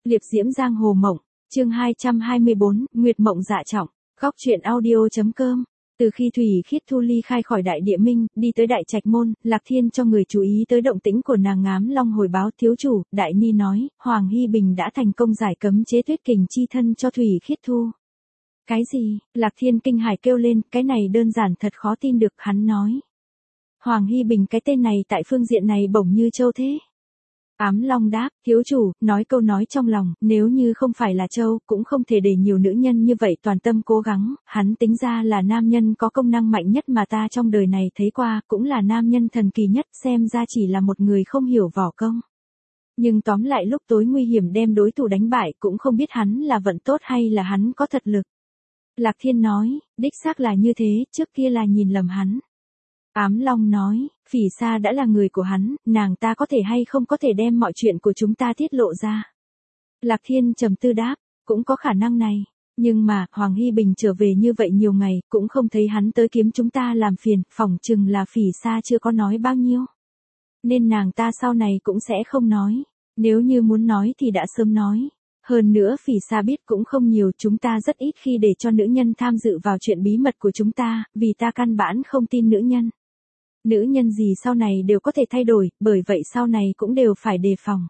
Liệp diễm giang hồ mộng, chương 224, Nguyệt mộng dạ trọng, góc truyện audio.com. Từ khi Thủy Khiết Thu ly khai khỏi Đại Địa Minh, đi tới Đại Trạch Môn, Lạc Thiên cho người chú ý tới động tĩnh của nàng Ngám Long hồi báo thiếu chủ, Đại Ni nói, Hoàng Hy Bình đã thành công giải cấm chế tuyết kình chi thân cho Thủy Khiết Thu. Cái gì? Lạc Thiên kinh hãi kêu lên, cái này đơn giản thật khó tin được, hắn nói. Hoàng Hy Bình cái tên này tại phương diện này bỗng như châu thế. Ám Long đáp, thiếu chủ, nói câu nói trong lòng, nếu như không phải là châu, cũng không thể để nhiều nữ nhân như vậy toàn tâm cố gắng, hắn tính ra là nam nhân có công năng mạnh nhất mà ta trong đời này thấy qua, cũng là nam nhân thần kỳ nhất, xem ra chỉ là một người không hiểu võ công. Nhưng tóm lại lúc tối nguy hiểm đem đối thủ đánh bại cũng không biết hắn là vận tốt hay là hắn có thật lực. Lạc Thiên nói, đích xác là như thế, trước kia là nhìn lầm hắn. Ám Long nói, Phỉ Sa đã là người của hắn, nàng ta có thể hay không có thể đem mọi chuyện của chúng ta tiết lộ ra. Lạc Thiên trầm tư đáp, cũng có khả năng này, nhưng mà, Hoàng Hy Bình trở về như vậy nhiều ngày, cũng không thấy hắn tới kiếm chúng ta làm phiền, phỏng chừng là Phỉ Sa chưa có nói bao nhiêu. Nên nàng ta sau này cũng sẽ không nói, nếu như muốn nói thì đã sớm nói. Hơn nữa Phỉ Sa biết cũng không nhiều, chúng ta rất ít khi để cho nữ nhân tham dự vào chuyện bí mật của chúng ta, vì ta căn bản không tin nữ nhân. Nữ nhân gì sau này đều có thể thay đổi, bởi vậy sau này cũng đều phải đề phòng.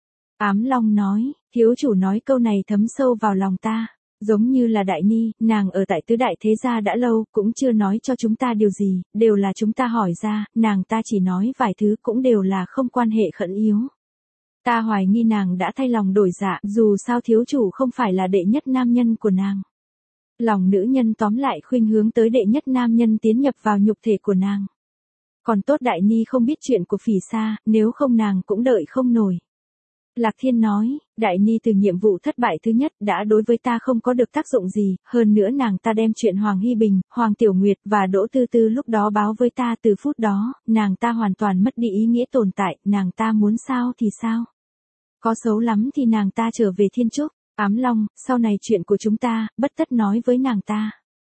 Ám Long nói, thiếu chủ nói câu này thấm sâu vào lòng ta, giống như là Đại Ni, nàng ở tại tứ đại thế gia đã lâu, cũng chưa nói cho chúng ta điều gì, đều là chúng ta hỏi ra, nàng ta chỉ nói vài thứ cũng đều là không quan hệ khẩn yếu. Ta hoài nghi nàng đã thay lòng đổi dạ, dù sao thiếu chủ không phải là đệ nhất nam nhân của nàng. Lòng nữ nhân tóm lại khuynh hướng tới đệ nhất nam nhân tiến nhập vào nhục thể của nàng. Còn tốt Đại Ni không biết chuyện của Phỉ Sa, nếu không nàng cũng đợi không nổi. Lạc Thiên nói, Đại Ni từ nhiệm vụ thất bại thứ nhất đã đối với ta không có được tác dụng gì, hơn nữa nàng ta đem chuyện Hoàng Hy Bình, Hoàng Tiểu Nguyệt và Đỗ Tư Tư lúc đó báo với ta từ phút đó, nàng ta hoàn toàn mất đi ý nghĩa tồn tại, nàng ta muốn sao thì sao. Có xấu lắm thì nàng ta trở về Thiên Trúc. Ám Long, sau này chuyện của chúng ta, bất tất nói với nàng ta.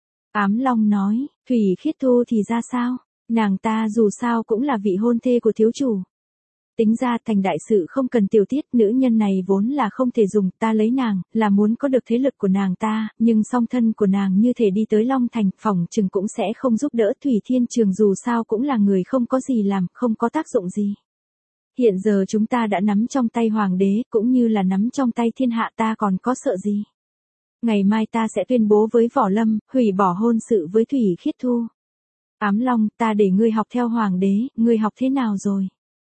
Ám Long nói, Thủy Khiết Thu thì ra sao? Nàng ta dù sao cũng là vị hôn thê của thiếu chủ. Tính ra thành đại sự không cần tiểu tiết, nữ nhân này vốn là không thể dùng, ta lấy nàng, là muốn có được thế lực của nàng ta, nhưng song thân của nàng như thể đi tới Long Thành, phỏng chừng cũng sẽ không giúp đỡ Thủy Thiên Trường dù sao cũng là người không có gì làm, không có tác dụng gì. Hiện giờ chúng ta đã nắm trong tay hoàng đế, cũng như là nắm trong tay thiên hạ, ta còn có sợ gì. Ngày mai ta sẽ tuyên bố với Võ Lâm, hủy bỏ hôn sự với Thủy Khiết Thu. Ám Long, ta để ngươi học theo hoàng đế, ngươi học thế nào rồi?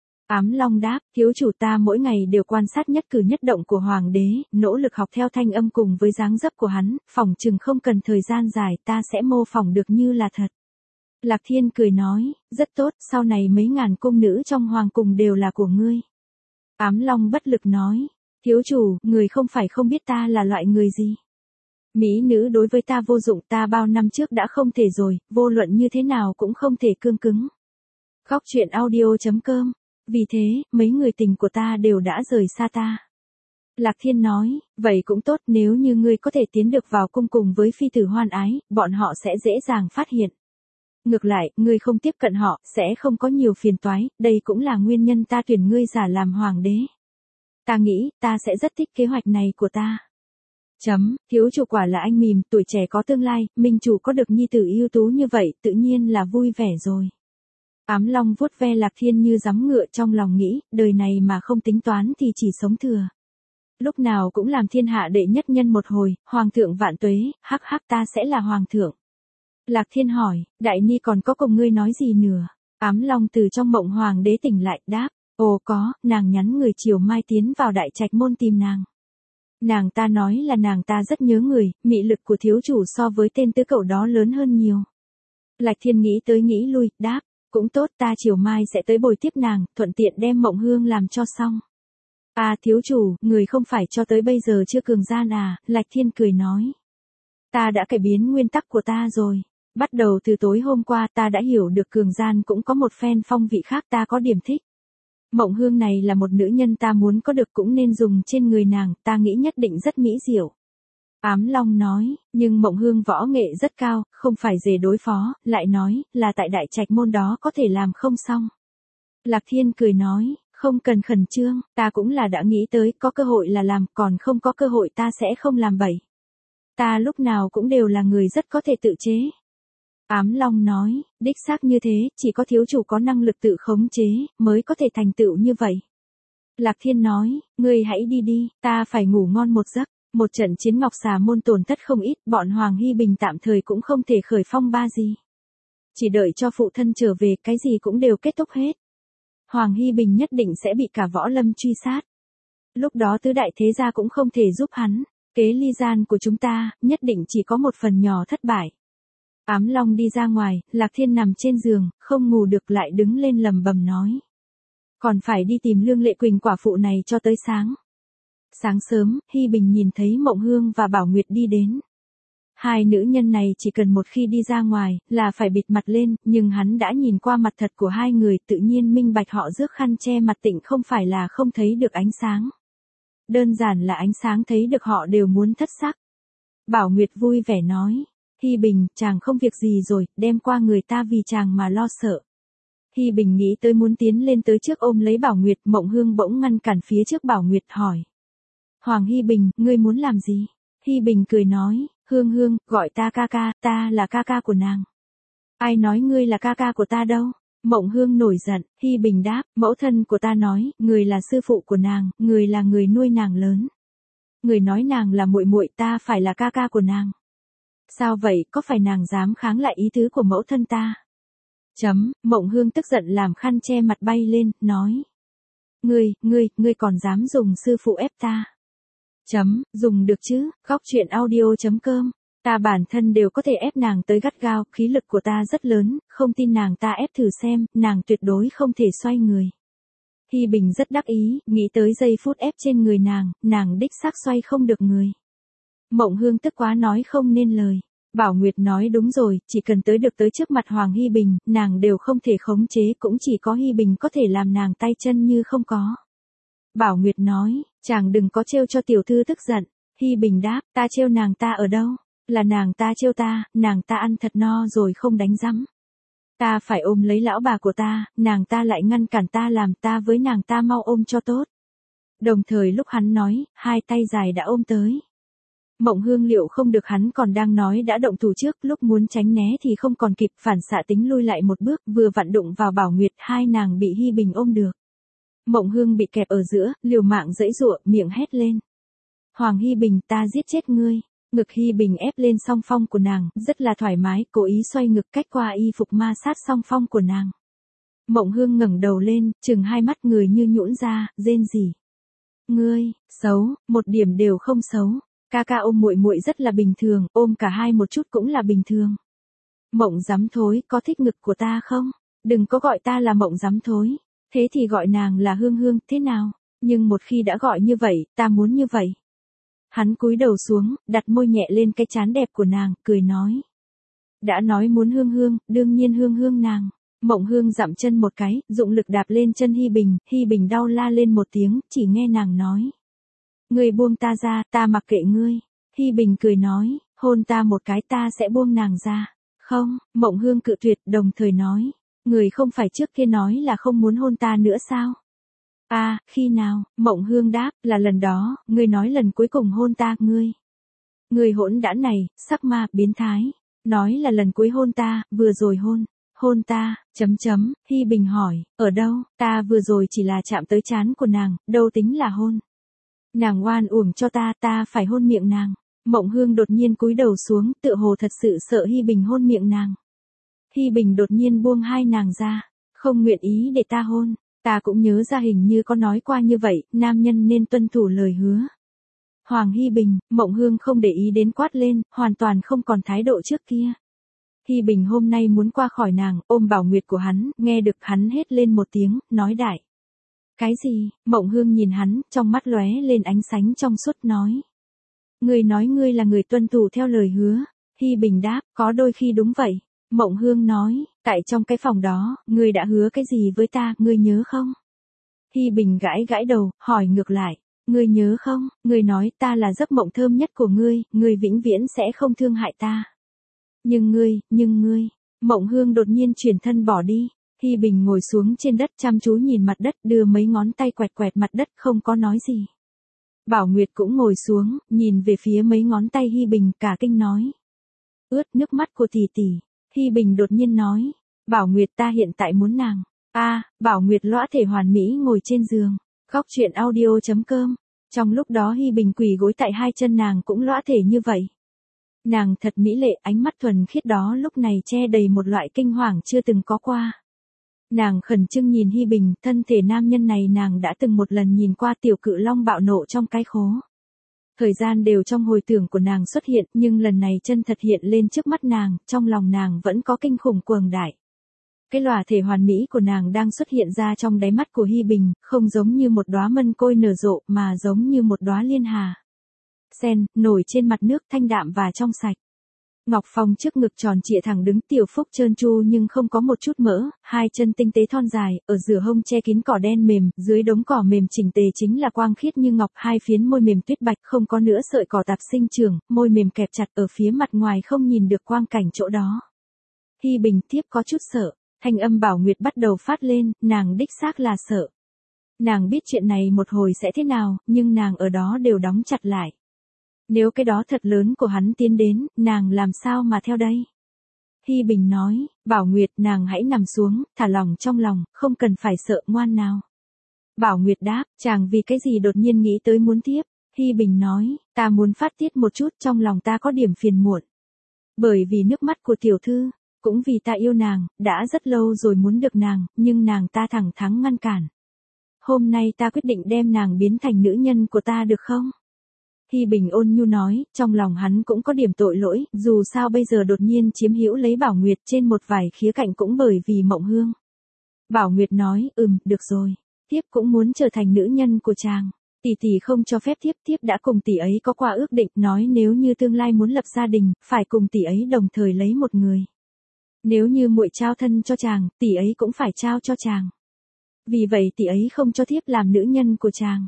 Ám Long đáp, thiếu chủ ta mỗi ngày đều quan sát nhất cử nhất động của hoàng đế, nỗ lực học theo thanh âm cùng với dáng dấp của hắn, phỏng chừng không cần thời gian dài ta sẽ mô phỏng được như là thật. Lạc Thiên cười nói, rất tốt, sau này mấy ngàn cung nữ trong hoàng cung đều là của ngươi. Ám Long bất lực nói, thiếu chủ, người không phải không biết ta là loại người gì. Mỹ nữ đối với ta vô dụng, ta bao năm trước đã không thể rồi, vô luận như thế nào cũng không thể cương cứng. Góc truyện audio.com. Vì thế, mấy người tình của ta đều đã rời xa ta. Lạc Thiên nói, vậy cũng tốt, nếu như ngươi có thể tiến được vào cung cùng với phi tử Hoan Ái, bọn họ sẽ dễ dàng phát hiện. Ngược lại, ngươi không tiếp cận họ, sẽ không có nhiều phiền toái, đây cũng là nguyên nhân ta tuyển ngươi giả làm hoàng đế. Ta nghĩ, ta sẽ rất thích kế hoạch này của ta. Thiếu chủ quả là anh mìm, tuổi trẻ có tương lai, minh chủ có được nhi tử ưu tú như vậy, tự nhiên là vui vẻ rồi. Ám Long vuốt ve Lạc Thiên như giắm ngựa trong lòng nghĩ, đời này mà không tính toán thì chỉ sống thừa. Lúc nào cũng làm thiên hạ đệ nhất nhân một hồi, hoàng thượng vạn tuế, hắc hắc ta sẽ là hoàng thượng. Lạc Thiên hỏi, Đại Ni còn có cùng ngươi nói gì nữa? Ám Long từ trong mộng hoàng đế tỉnh lại, đáp, ồ có, nàng nhắn người chiều mai tiến vào Đại Trạch Môn tìm nàng. Nàng ta nói là nàng ta rất nhớ người, mị lực của thiếu chủ so với tên tứ cậu đó lớn hơn nhiều. Lạc Thiên nghĩ tới nghĩ lui, đáp, cũng tốt, ta chiều mai sẽ tới bồi tiếp nàng, thuận tiện đem mộng hương làm cho xong. À thiếu chủ, người không phải cho tới bây giờ chưa cường gian à, Lạc Thiên cười nói. Ta đã cải biến nguyên tắc của ta rồi. Bắt đầu từ tối hôm qua ta đã hiểu được cường gian cũng có một phen phong vị khác, ta có điểm thích. Mộng hương này là một nữ nhân ta muốn có được cũng nên dùng trên người nàng, ta nghĩ nhất định rất mỹ diệu. Ám Long nói, nhưng mộng hương võ nghệ rất cao, không phải dễ đối phó, lại nói, là tại Đại Trạch Môn đó có thể làm không xong. Lạc Thiên cười nói, Không cần khẩn trương, ta cũng là đã nghĩ tới, có cơ hội là làm, còn không có cơ hội ta sẽ không làm bậy. Ta lúc nào cũng đều là người rất có thể tự chế. Ám Long nói, đích xác như thế, chỉ có thiếu chủ có năng lực tự khống chế, mới có thể thành tựu như vậy. Lạc Thiên nói, ngươi hãy đi đi, ta phải ngủ ngon một giấc. Một trận chiến Ngọc Xà môn tổn thất không ít, bọn Hoàng Hy Bình tạm thời cũng không thể khởi phong ba gì. Chỉ đợi cho phụ thân trở về, cái gì cũng đều kết thúc hết. Hoàng Hy Bình nhất định sẽ bị cả võ lâm truy sát. Lúc đó tứ đại thế gia cũng không thể giúp hắn. Kế ly gian của chúng ta, nhất định chỉ có một phần nhỏ thất bại. Ám Long đi ra ngoài, Lạc Thiên nằm trên giường, không ngủ được lại đứng lên lầm bầm nói. Còn phải đi tìm Lương Lệ Quỳnh quả phụ này cho tới sáng. Sáng sớm, Hy Bình nhìn thấy Mộng Hương và Bảo Nguyệt đi đến. Hai nữ nhân này chỉ cần một khi đi ra ngoài, là phải bịt mặt lên, nhưng hắn đã nhìn qua mặt thật của hai người, tự nhiên minh bạch họ rước khăn che mặt tịnh không phải là không thấy được ánh sáng. Đơn giản là ánh sáng thấy được họ đều muốn thất sắc. Bảo Nguyệt vui vẻ nói, Hy Bình, chàng không việc gì rồi, đem qua người ta vì chàng mà lo sợ. Hy Bình nghĩ tới muốn tiến lên tới trước ôm lấy Bảo Nguyệt, Mộng Hương bỗng ngăn cản phía trước Bảo Nguyệt hỏi. Hoàng Hy Bình, ngươi muốn làm gì? Hy Bình cười nói, Hương Hương, gọi ta ca ca, ta là ca ca của nàng. Ai nói ngươi là ca ca của ta đâu? Mộng Hương nổi giận, Hy Bình đáp, mẫu thân của ta nói, người là sư phụ của nàng, người là người nuôi nàng lớn. Người nói nàng là muội muội, ta phải là ca ca của nàng. Sao vậy, có phải nàng dám kháng lại ý tứ của mẫu thân ta? Mộng Hương tức giận làm khăn che mặt bay lên, nói. Ngươi còn dám dùng sư phụ ép ta? Dùng được chứ, góc chuyện audio.com. Ta bản thân đều có thể ép nàng tới gắt gao, khí lực của ta rất lớn, không tin nàng ta ép thử xem, nàng tuyệt đối không thể xoay người. Hy Bình rất đắc ý, nghĩ tới giây phút ép trên người nàng đích xác xoay không được người. Mộng Hương tức quá nói không nên lời. Bảo Nguyệt nói đúng rồi, chỉ cần tới trước mặt Hoàng Hy Bình, nàng đều không thể khống chế, cũng chỉ có Hy Bình có thể làm nàng tay chân như không có. Bảo Nguyệt nói, chàng đừng có trêu cho tiểu thư tức giận. Hy Bình đáp, ta trêu nàng ta ở đâu? Là nàng ta trêu ta, nàng ta ăn thật no rồi không đánh rắm. Ta phải ôm lấy lão bà của ta, nàng ta lại ngăn cản ta làm, ta với nàng ta mau ôm cho tốt. Đồng thời lúc hắn nói, hai tay dài đã ôm tới. Mộng Hương liệu không được hắn còn đang nói đã động thủ trước, lúc muốn tránh né thì không còn kịp, phản xạ tính lui lại một bước, vừa vặn đụng vào Bảo Nguyệt, hai nàng bị Hy Bình ôm được. Mộng Hương bị kẹp ở giữa, liều mạng giãy giụa, miệng hét lên. Hoàng Hy Bình, ta giết chết ngươi. Ngực Hy Bình ép lên song phong của nàng, rất là thoải mái, cố ý xoay ngực cách qua y phục ma sát song phong của nàng. Mộng Hương ngẩng đầu lên, trừng hai mắt người như nhũn ra, rên rỉ. Ngươi, xấu, một điểm đều không xấu. Ca ca ôm muội muội rất là bình thường, ôm cả hai một chút cũng là bình thường. Mộng dám thối, có thích ngực của ta không? Đừng có gọi ta là Mộng dám thối. Thế thì gọi nàng là Hương Hương, thế nào? Nhưng một khi đã gọi như vậy, ta muốn như vậy. Hắn cúi đầu xuống, đặt môi nhẹ lên cái trán đẹp của nàng, cười nói. Đã nói muốn Hương Hương, đương nhiên Hương Hương nàng. Mộng Hương dậm chân một cái, dụng lực đạp lên chân Hy Bình đau la lên một tiếng, chỉ nghe nàng nói. Ngươi buông ta ra, ta mặc kệ ngươi. Hy Bình cười nói, hôn ta một cái ta sẽ buông nàng ra. Không, Mộng Hương cự tuyệt, đồng thời nói. Người không phải trước kia nói là không muốn hôn ta nữa sao? À, khi nào? Mộng Hương đáp, là lần đó, ngươi nói lần cuối cùng hôn ta, ngươi. Ngươi hỗn đản này, sắc ma, biến thái. Nói là lần cuối hôn ta, vừa rồi hôn ta, Hy Bình hỏi, ở đâu? Ta vừa rồi chỉ là chạm tới trán của nàng, đâu tính là hôn. Nàng oan uổng cho ta phải hôn miệng nàng. Mộng Hương đột nhiên cúi đầu xuống, tựa hồ thật sự sợ Hy Bình hôn miệng nàng. Hy Bình đột nhiên buông hai nàng ra, không nguyện ý để ta hôn. Ta cũng nhớ ra hình như có nói qua như vậy, nam nhân nên tuân thủ lời hứa. Hoàng Hy Bình, Mộng Hương không để ý đến quát lên, hoàn toàn không còn thái độ trước kia. Hy Bình hôm nay muốn qua khỏi nàng, ôm Bảo Nguyệt của hắn, nghe được hắn hét lên một tiếng, nói đại. Cái gì? Mộng Hương nhìn hắn, trong mắt lóe lên ánh sáng trong suốt nói. Ngươi nói ngươi là người tuân thủ theo lời hứa. Hy Bình đáp, có đôi khi đúng vậy. Mộng Hương nói, tại trong cái phòng đó, ngươi đã hứa cái gì với ta, ngươi nhớ không? Hy Bình gãi đầu, hỏi ngược lại, ngươi nhớ không? Ngươi nói ta là giấc mộng thơm nhất của ngươi vĩnh viễn sẽ không thương hại ta. Nhưng ngươi, Mộng Hương đột nhiên chuyển thân bỏ đi. Hi Bình ngồi xuống trên đất chăm chú nhìn mặt đất, đưa mấy ngón tay quẹt quẹt mặt đất không có nói gì. Bảo Nguyệt cũng ngồi xuống, nhìn về phía mấy ngón tay Hi Bình, cả kinh nói. Ướt nước mắt của tỷ tỷ. Hi Bình đột nhiên nói. Bảo Nguyệt, ta hiện tại muốn nàng. Bảo Nguyệt lõa thể hoàn mỹ ngồi trên giường. Khóc chuyện audio.com. Trong lúc đó Hi Bình quỳ gối tại hai chân nàng cũng lõa thể như vậy. Nàng thật mỹ lệ, ánh mắt thuần khiết đó lúc này che đầy một loại kinh hoàng chưa từng có qua. Nàng khẩn trương nhìn Hi Bình, thân thể nam nhân này nàng đã từng một lần nhìn qua. Tiểu Cự Long bạo nộ trong cái khố. Thời gian đều trong hồi tưởng của nàng xuất hiện, nhưng lần này chân thật hiện lên trước mắt nàng, trong lòng nàng vẫn có kinh khủng cuồng đại. Cái lòa thể hoàn mỹ của nàng đang xuất hiện ra trong đáy mắt của Hi Bình, không giống như một đóa mân côi nở rộ, mà giống như một đóa liên hà sen, nổi trên mặt nước, thanh đạm và trong sạch. Ngọc Phong trước ngực tròn trịa thẳng đứng, tiểu phúc trơn tru nhưng không có một chút mỡ, hai chân tinh tế thon dài, ở giữa hông che kín cỏ đen mềm, dưới đống cỏ mềm chỉnh tề chính là quang khiết như ngọc, hai phiến môi mềm tuyết bạch, không có nữa sợi cỏ tạp sinh trưởng, môi mềm kẹp chặt, ở phía mặt ngoài không nhìn được quang cảnh chỗ đó. Hi Bình tiếp có chút sợ, thanh âm Bảo Nguyệt bắt đầu phát lên, nàng đích xác là sợ. Nàng biết chuyện này một hồi sẽ thế nào, nhưng nàng ở đó đều đóng chặt lại. Nếu cái đó thật lớn của hắn tiến đến, nàng làm sao mà theo đây? Hi Bình nói, Bảo Nguyệt, nàng hãy nằm xuống, thả lòng trong lòng, không cần phải sợ, ngoan nào. Bảo Nguyệt đáp, chàng vì cái gì đột nhiên nghĩ tới muốn tiếp? Hi Bình nói, ta muốn phát tiết một chút, trong lòng ta có điểm phiền muộn. Bởi vì nước mắt của tiểu thư, cũng vì ta yêu nàng, đã rất lâu rồi muốn được nàng, nhưng nàng ta thẳng thắn ngăn cản. Hôm nay ta quyết định đem nàng biến thành nữ nhân của ta được không? Hi Bình ôn nhu nói, trong lòng hắn cũng có điểm tội lỗi, dù sao bây giờ đột nhiên chiếm hữu lấy Bảo Nguyệt trên một vài khía cạnh cũng bởi vì Mộng Hương. Bảo Nguyệt nói, được rồi, Thiếp cũng muốn trở thành nữ nhân của chàng. Tỷ tỷ không cho phép Thiếp đã cùng tỷ ấy có qua ước định, nói nếu như tương lai muốn lập gia đình, phải cùng tỷ ấy đồng thời lấy một người. Nếu như muội trao thân cho chàng, tỷ ấy cũng phải trao cho chàng. Vì vậy tỷ ấy không cho Thiếp làm nữ nhân của chàng.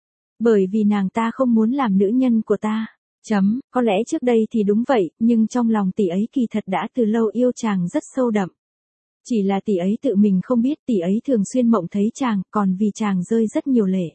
Bởi vì nàng ta không muốn làm nữ nhân của ta. Có lẽ trước đây thì đúng vậy, nhưng trong lòng tỷ ấy kỳ thật đã từ lâu yêu chàng rất sâu đậm. Chỉ là tỷ ấy tự mình không biết, tỷ ấy thường xuyên mộng thấy chàng, còn vì chàng rơi rất nhiều lệ.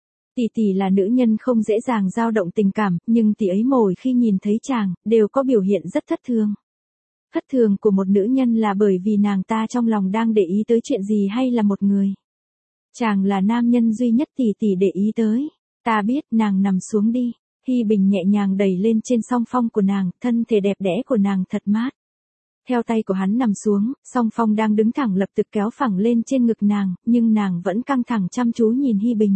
Tỷ là nữ nhân không dễ dàng dao động tình cảm, nhưng tỷ ấy mỗi khi nhìn thấy chàng, đều có biểu hiện rất thất thường. Thất thường của một nữ nhân là bởi vì nàng ta trong lòng đang để ý tới chuyện gì hay là một người. Chàng là nam nhân duy nhất tỷ để ý tới. Ta biết, nàng nằm xuống đi. Hi Bình nhẹ nhàng đẩy lên trên song phong của nàng, thân thể đẹp đẽ của nàng thật mát. Theo tay của hắn nằm xuống, song phong đang đứng thẳng lập tức kéo phẳng lên trên ngực nàng, nhưng nàng vẫn căng thẳng chăm chú nhìn Hi Bình.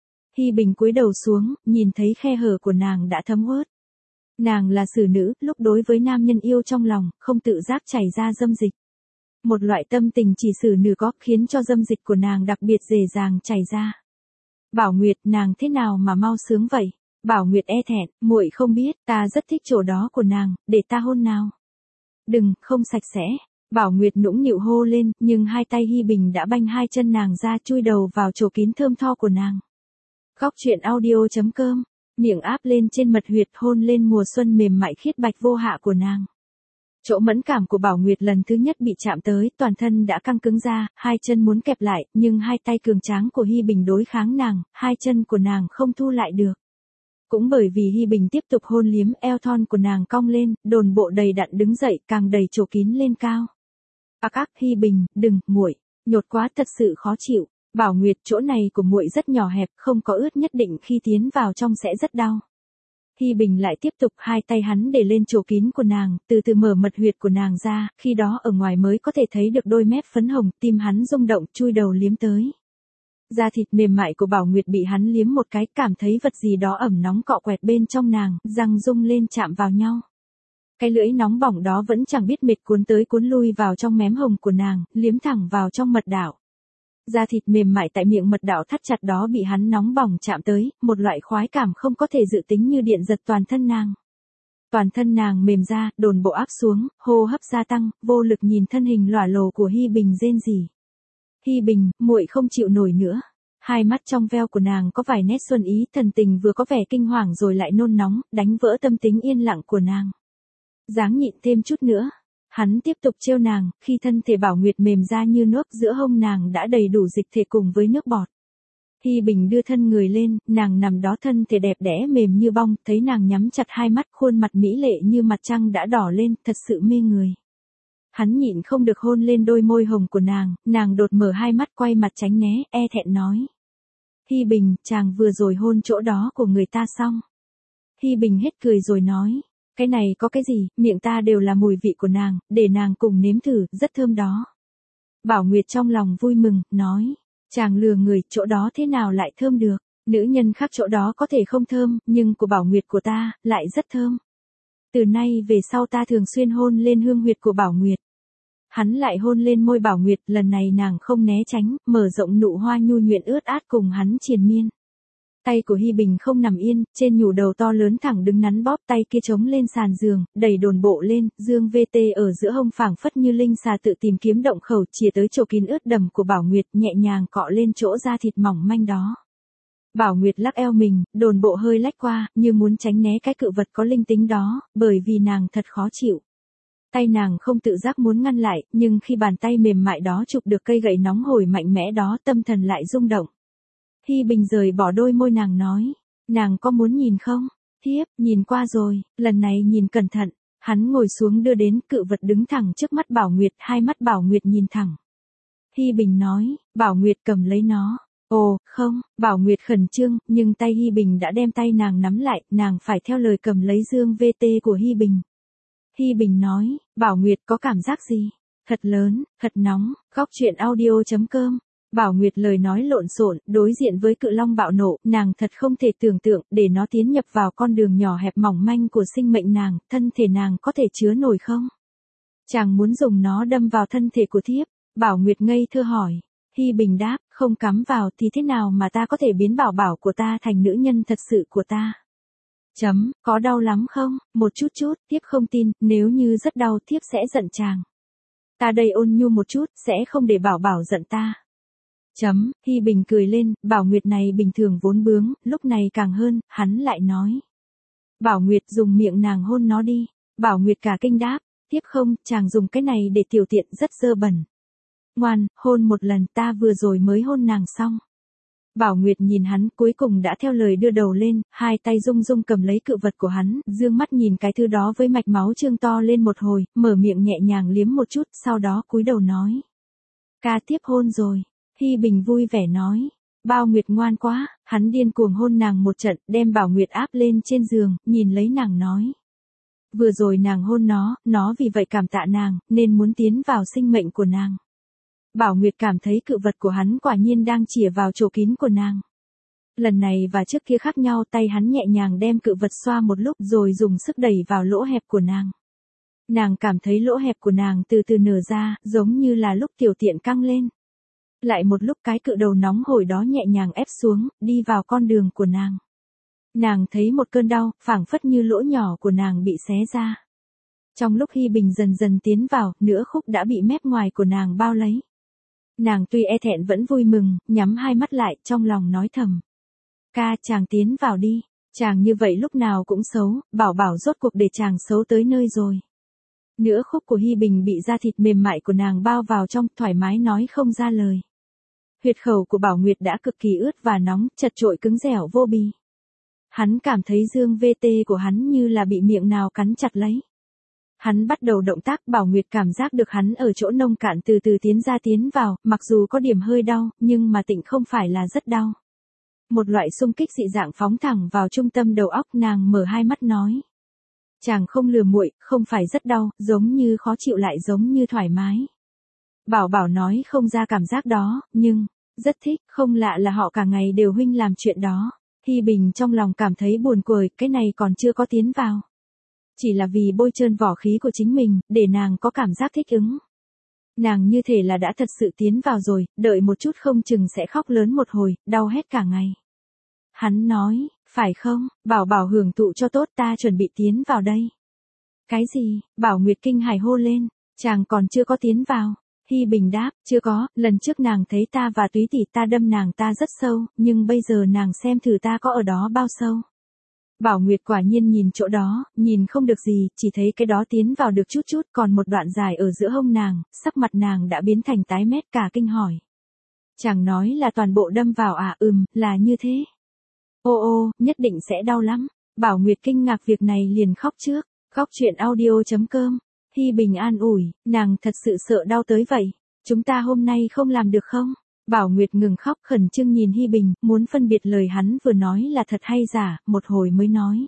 Hi Bình cúi đầu xuống, nhìn thấy khe hở của nàng đã thấm uất. Nàng là xử nữ, lúc đối với nam nhân yêu trong lòng, không tự giác chảy ra dâm dịch. Một loại tâm tình chỉ xử nữ có, khiến cho dâm dịch của nàng đặc biệt dễ dàng chảy ra. Bảo Nguyệt, nàng thế nào mà mau sướng vậy? Bảo Nguyệt e thẹn, muội không biết, ta rất thích chỗ đó của nàng, để ta hôn nào. Đừng, không sạch sẽ. Bảo Nguyệt nũng nịu hô lên, nhưng hai tay Hi Bình đã banh hai chân nàng ra, chui đầu vào chỗ kín thơm tho của nàng. Khóc chuyện audio.com, miệng áp lên trên mật huyệt, hôn lên mùa xuân mềm mại khiết bạch vô hạ của nàng. Chỗ mẫn cảm của Bảo Nguyệt lần thứ nhất bị chạm tới, toàn thân đã căng cứng ra, hai chân muốn kẹp lại, nhưng hai tay cường tráng của Hi Bình đối kháng nàng, hai chân của nàng không thu lại được. Cũng bởi vì Hi Bình tiếp tục hôn liếm, eo thon của nàng cong lên, đồn bộ đầy đặn đứng dậy, càng đầy chỗ kín lên cao. Hi Bình, đừng, muội, nhột quá, thật sự khó chịu. Bảo Nguyệt, chỗ này của muội rất nhỏ hẹp, không có ướt, nhất định khi tiến vào trong sẽ rất đau. Hi Bình lại tiếp tục, hai tay hắn để lên chỗ kín của nàng, từ từ mở mật huyệt của nàng ra, khi đó ở ngoài mới có thể thấy được đôi mép phấn hồng, tim hắn rung động, chui đầu liếm tới. Da thịt mềm mại của Bảo Nguyệt bị hắn liếm một cái, cảm thấy vật gì đó ẩm nóng cọ quẹt bên trong nàng, răng rung lên chạm vào nhau. Cái lưỡi nóng bỏng đó vẫn chẳng biết mệt, cuốn tới cuốn lui vào trong mém hồng của nàng, liếm thẳng vào trong mật đảo. Da thịt mềm mại tại miệng mật đảo thắt chặt đó bị hắn nóng bỏng chạm tới, một loại khoái cảm không có thể dự tính như điện giật toàn thân nàng. Toàn thân nàng mềm ra, đồn bộ áp xuống, hô hấp gia tăng, vô lực nhìn thân hình lỏa lồ của Hi Bình rên rỉ. Hi Bình, muội không chịu nổi nữa. Hai mắt trong veo của nàng có vài nét xuân ý, thần tình vừa có vẻ kinh hoàng rồi lại nôn nóng, đánh vỡ tâm tính yên lặng của nàng. Dáng nhịn thêm chút nữa. Hắn tiếp tục trêu nàng, khi thân thể Bảo Nguyệt mềm ra như nước giữa hông nàng đã đầy đủ dịch thể cùng với nước bọt. Hy Bình đưa thân người lên, nàng nằm đó thân thể đẹp đẽ mềm như bông, thấy nàng nhắm chặt hai mắt, khuôn mặt mỹ lệ như mặt trăng đã đỏ lên, thật sự mê người. Hắn nhịn không được hôn lên đôi môi hồng của nàng đột mở hai mắt quay mặt tránh né, e thẹn nói. Hy Bình, chàng vừa rồi hôn chỗ đó của người ta xong. Hy Bình hết cười rồi nói, cái này có cái gì, miệng ta đều là mùi vị của nàng, để nàng cùng nếm thử, rất thơm đó. Bảo Nguyệt trong lòng vui mừng, nói, chàng lừa người, chỗ đó thế nào lại thơm được, nữ nhân khác chỗ đó có thể không thơm, nhưng của Bảo Nguyệt của ta, lại rất thơm. Từ nay về sau ta thường xuyên hôn lên hương huyệt của Bảo Nguyệt. Hắn lại hôn lên môi Bảo Nguyệt, lần này nàng không né tránh, mở rộng nụ hoa nhu nhuyễn ướt át cùng hắn triền miên. Tay của Hy Bình không nằm yên, trên nhũ đầu to lớn thẳng đứng nắn bóp, tay kia chống lên sàn giường, đẩy đồn bộ lên, dương VT ở giữa hông phảng phất như linh xà tự tìm kiếm động khẩu, chìa tới chỗ kín ướt đầm của Bảo Nguyệt, nhẹ nhàng cọ lên chỗ da thịt mỏng manh đó. Bảo Nguyệt lắc eo mình, đồn bộ hơi lách qua, như muốn tránh né cái cự vật có linh tính đó, bởi vì nàng thật khó chịu. Tay nàng không tự giác muốn ngăn lại, nhưng khi bàn tay mềm mại đó chụp được cây gậy nóng hổi mạnh mẽ đó, tâm thần lại rung động. Hy Bình rời bỏ đôi môi nàng nói, nàng có muốn nhìn không? Thiếp, nhìn qua rồi, lần này nhìn cẩn thận. Hắn ngồi xuống đưa đến, cự vật đứng thẳng trước mắt Bảo Nguyệt, hai mắt Bảo Nguyệt nhìn thẳng. Hy Bình nói, Bảo Nguyệt cầm lấy nó. Ồ, không, Bảo Nguyệt khẩn trương, nhưng tay Hy Bình đã đem tay nàng nắm lại, nàng phải theo lời cầm lấy dương VT của Hy Bình. Hy Bình nói, Bảo Nguyệt có cảm giác gì? Thật lớn, thật nóng, góc truyện audio.com. Bảo Nguyệt lời nói lộn xộn, đối diện với cự long bạo nộ, nàng thật không thể tưởng tượng, để nó tiến nhập vào con đường nhỏ hẹp mỏng manh của sinh mệnh nàng, thân thể nàng có thể chứa nổi không? Chàng muốn dùng nó đâm vào thân thể của thiếp, Bảo Nguyệt ngây thơ hỏi. Hy Bình đáp, không cắm vào thì thế nào mà ta có thể biến bảo bảo của ta thành nữ nhân thật sự của ta? Có đau lắm không? Một chút, thiếp không tin, nếu như rất đau thiếp sẽ giận chàng. Ta đây ôn nhu một chút, sẽ không để bảo bảo giận ta. Hy Bình cười lên, Bảo Nguyệt này bình thường vốn bướng, lúc này càng hơn, hắn lại nói. Bảo Nguyệt dùng miệng nàng hôn nó đi. Bảo Nguyệt cả kinh đáp, tiếp không, chàng dùng cái này để tiểu tiện rất dơ bẩn. Ngoan, hôn một lần, ta vừa rồi mới hôn nàng xong. Bảo Nguyệt nhìn hắn, cuối cùng đã theo lời đưa đầu lên, hai tay rung rung cầm lấy cự vật của hắn, dương mắt nhìn cái thứ đó với mạch máu trương to lên một hồi, mở miệng nhẹ nhàng liếm một chút, sau đó cúi đầu nói. Ca tiếp hôn rồi. Hy Bình vui vẻ nói. Bảo Nguyệt ngoan quá, hắn điên cuồng hôn nàng một trận, đem Bảo Nguyệt áp lên trên giường, nhìn lấy nàng nói. Vừa rồi nàng hôn nó vì vậy cảm tạ nàng, nên muốn tiến vào sinh mệnh của nàng. Bảo Nguyệt cảm thấy cự vật của hắn quả nhiên đang chìa vào chỗ kín của nàng. Lần này và trước kia khác nhau, tay hắn nhẹ nhàng đem cự vật xoa một lúc rồi dùng sức đẩy vào lỗ hẹp của nàng. Nàng cảm thấy lỗ hẹp của nàng từ từ nở ra, giống như là lúc tiểu tiện căng lên. Lại một lúc cái cự đầu nóng hổi đó nhẹ nhàng ép xuống, đi vào con đường của nàng. Nàng thấy một cơn đau, phảng phất như lỗ nhỏ của nàng bị xé ra. Trong lúc Hy Bình dần dần tiến vào, nửa khúc đã bị mép ngoài của nàng bao lấy. Nàng tuy e thẹn vẫn vui mừng, nhắm hai mắt lại, trong lòng nói thầm. Ca, chàng tiến vào đi, chàng như vậy lúc nào cũng xấu, bảo bảo rốt cuộc để chàng xấu tới nơi rồi. Nửa khúc của Hy Bình bị da thịt mềm mại của nàng bao vào trong, thoải mái nói không ra lời. Huyệt khẩu của Bảo Nguyệt đã cực kỳ ướt và nóng, chật chội cứng dẻo vô bì. Hắn cảm thấy dương VT của hắn như là bị miệng nào cắn chặt lấy. Hắn bắt đầu động tác, Bảo Nguyệt cảm giác được hắn ở chỗ nông cạn từ từ tiến ra tiến vào, mặc dù có điểm hơi đau, nhưng mà tịnh không phải là rất đau. Một loại xung kích dị dạng phóng thẳng vào trung tâm đầu óc, nàng mở hai mắt nói. Chàng không lừa muội, không phải rất đau, giống như khó chịu lại giống như thoải mái. Bảo Bảo nói không ra cảm giác đó, nhưng, rất thích, không lạ là họ cả ngày đều huynh làm chuyện đó. Hy Bình trong lòng cảm thấy buồn cười, cái này còn chưa có tiến vào. Chỉ là vì bôi trơn vỏ khí của chính mình, để nàng có cảm giác thích ứng. Nàng như thể là đã thật sự tiến vào rồi, đợi một chút không chừng sẽ khóc lớn một hồi, đau hết cả ngày. Hắn nói, phải không, Bảo Bảo hưởng thụ cho tốt, ta chuẩn bị tiến vào đây. Cái gì, Bảo Nguyệt kinh hài hô lên, chàng còn chưa có tiến vào. Hy Bình đáp, chưa có, lần trước nàng thấy ta và Túy tỷ ta đâm nàng ta rất sâu, nhưng bây giờ nàng xem thử ta có ở đó bao sâu. Bảo Nguyệt quả nhiên nhìn chỗ đó, nhìn không được gì, chỉ thấy cái đó tiến vào được chút chút, còn một đoạn dài ở giữa hông nàng, sắc mặt nàng đã biến thành tái mét, cả kinh hỏi. Chàng nói là toàn bộ đâm vào à? Là như thế. Ô, nhất định sẽ đau lắm. Bảo Nguyệt kinh ngạc việc này liền khóc trước. Khóc chuyện audio.com. Hy Bình an ủi, nàng thật sự sợ đau tới vậy. Chúng ta hôm nay không làm được không? Bảo Nguyệt ngừng khóc, khẩn trương nhìn Hy Bình, muốn phân biệt lời hắn vừa nói là thật hay giả, một hồi mới nói.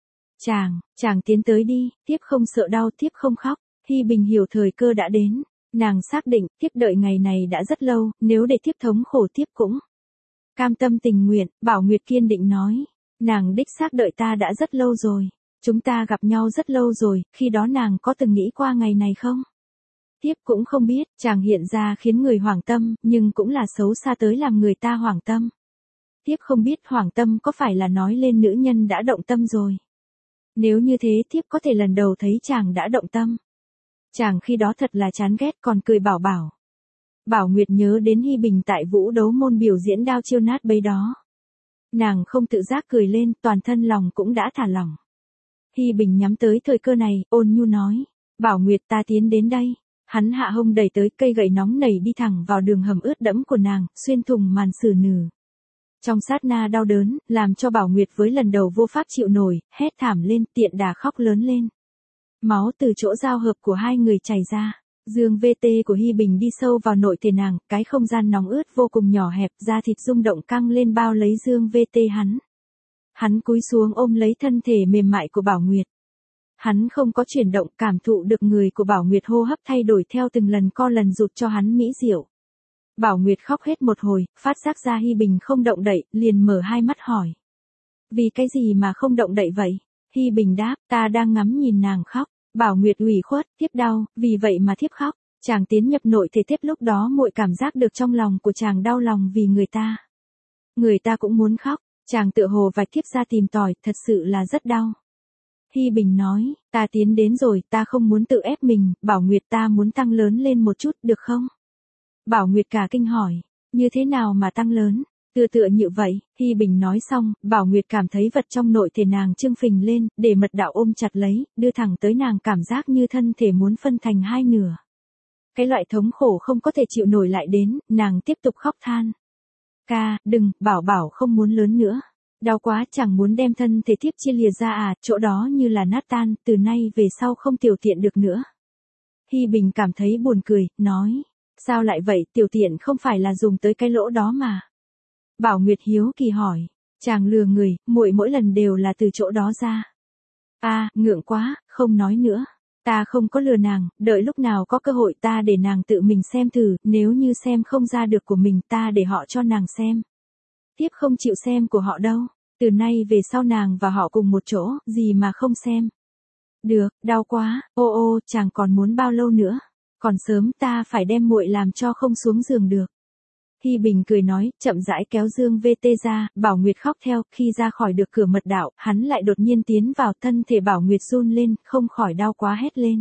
Chàng tiến tới đi, tiếp không sợ đau, tiếp không khóc. Hy Bình hiểu thời cơ đã đến. Nàng xác định, tiếp đợi ngày này đã rất lâu, nếu để tiếp thống khổ tiếp cũng cam tâm tình nguyện. Bảo Nguyệt kiên định nói. Nàng đích xác đợi ta đã rất lâu rồi. Chúng ta gặp nhau rất lâu rồi, khi đó nàng có từng nghĩ qua ngày này không? Tiếp cũng không biết, chàng hiện ra khiến người hoảng tâm, nhưng cũng là xấu xa tới làm người ta hoảng tâm. Tiếp không biết hoảng tâm có phải là nói lên nữ nhân đã động tâm rồi. Nếu như thế tiếp có thể lần đầu thấy chàng đã động tâm. Chàng khi đó thật là chán ghét, còn cười bảo. Bảo Nguyệt nhớ đến Hy Bình tại vũ đấu môn biểu diễn đao chiêu nát bấy đó. Nàng không tự giác cười lên, toàn thân lòng cũng đã thả lỏng. Hy Bình nhắm tới thời cơ này, ôn nhu nói. Bảo Nguyệt, ta tiến đến đây. Hắn hạ hông đẩy tới, cây gậy nóng nảy đi thẳng vào đường hầm ướt đẫm của nàng, xuyên thủng màn sừ nừ. Trong sát na đau đớn, làm cho Bảo Nguyệt với lần đầu vô pháp chịu nổi, hét thảm lên, tiện đà khóc lớn lên. Máu từ chỗ giao hợp của hai người chảy ra. Dương VT của Hy Bình đi sâu vào nội thể nàng, cái không gian nóng ướt vô cùng nhỏ hẹp, da thịt rung động căng lên bao lấy Dương VT hắn. Hắn cúi xuống ôm lấy thân thể mềm mại của Bảo Nguyệt. Hắn không có chuyển động, cảm thụ được người của Bảo Nguyệt hô hấp thay đổi theo từng lần co lần rụt cho hắn mỹ diệu. Bảo Nguyệt khóc hết một hồi, phát giác ra Hy Bình không động đậy, liền mở hai mắt hỏi. Vì cái gì mà không động đậy vậy? Hy Bình đáp, ta đang ngắm nhìn nàng khóc. Bảo Nguyệt ủy khuất, thiếp đau, vì vậy mà thiếp khóc. Chàng tiến nhập nội thể thiếp lúc đó muội cảm giác được trong lòng của chàng đau lòng vì người ta. Người ta cũng muốn khóc, chàng tựa hồ vạch thiếp ra tìm tòi, thật sự là rất đau. Hy Bình nói, ta tiến đến rồi, ta không muốn tự ép mình, Bảo Nguyệt ta muốn tăng lớn lên một chút, được không? Bảo Nguyệt cả kinh hỏi, như thế nào mà tăng lớn? Tựa như vậy, Hy Bình nói xong, Bảo Nguyệt cảm thấy vật trong nội thể nàng trương phình lên, để mật đạo ôm chặt lấy, đưa thẳng tới nàng cảm giác như thân thể muốn phân thành hai nửa. Cái loại thống khổ không có thể chịu nổi lại đến, nàng tiếp tục khóc than. Ca, đừng, Bảo không muốn lớn nữa. Đau quá, chẳng muốn đem thân thể tiếp chia lìa ra à, chỗ đó như là nát tan, từ nay về sau không tiểu tiện được nữa. Hy Bình cảm thấy buồn cười, nói, sao lại vậy, tiểu tiện không phải là dùng tới cái lỗ đó mà. Bảo Nguyệt hiếu kỳ hỏi, chàng lừa người, muội mỗi lần đều là từ chỗ đó ra. Ngượng quá, không nói nữa. Ta không có lừa nàng, đợi lúc nào có cơ hội ta để nàng tự mình xem thử, nếu như xem không ra được của mình ta để họ cho nàng xem. Tiếp không chịu xem của họ đâu, từ nay về sau nàng và họ cùng một chỗ, gì mà không xem. Được, đau quá, ô, chàng còn muốn bao lâu nữa? Còn sớm, ta phải đem muội làm cho không xuống giường được. Hy Bình cười nói, chậm rãi kéo Dương VT ra, Bảo Nguyệt khóc theo, khi ra khỏi được cửa mật đạo, hắn lại đột nhiên tiến vào, thân thể Bảo Nguyệt run lên, không khỏi đau quá hét lên.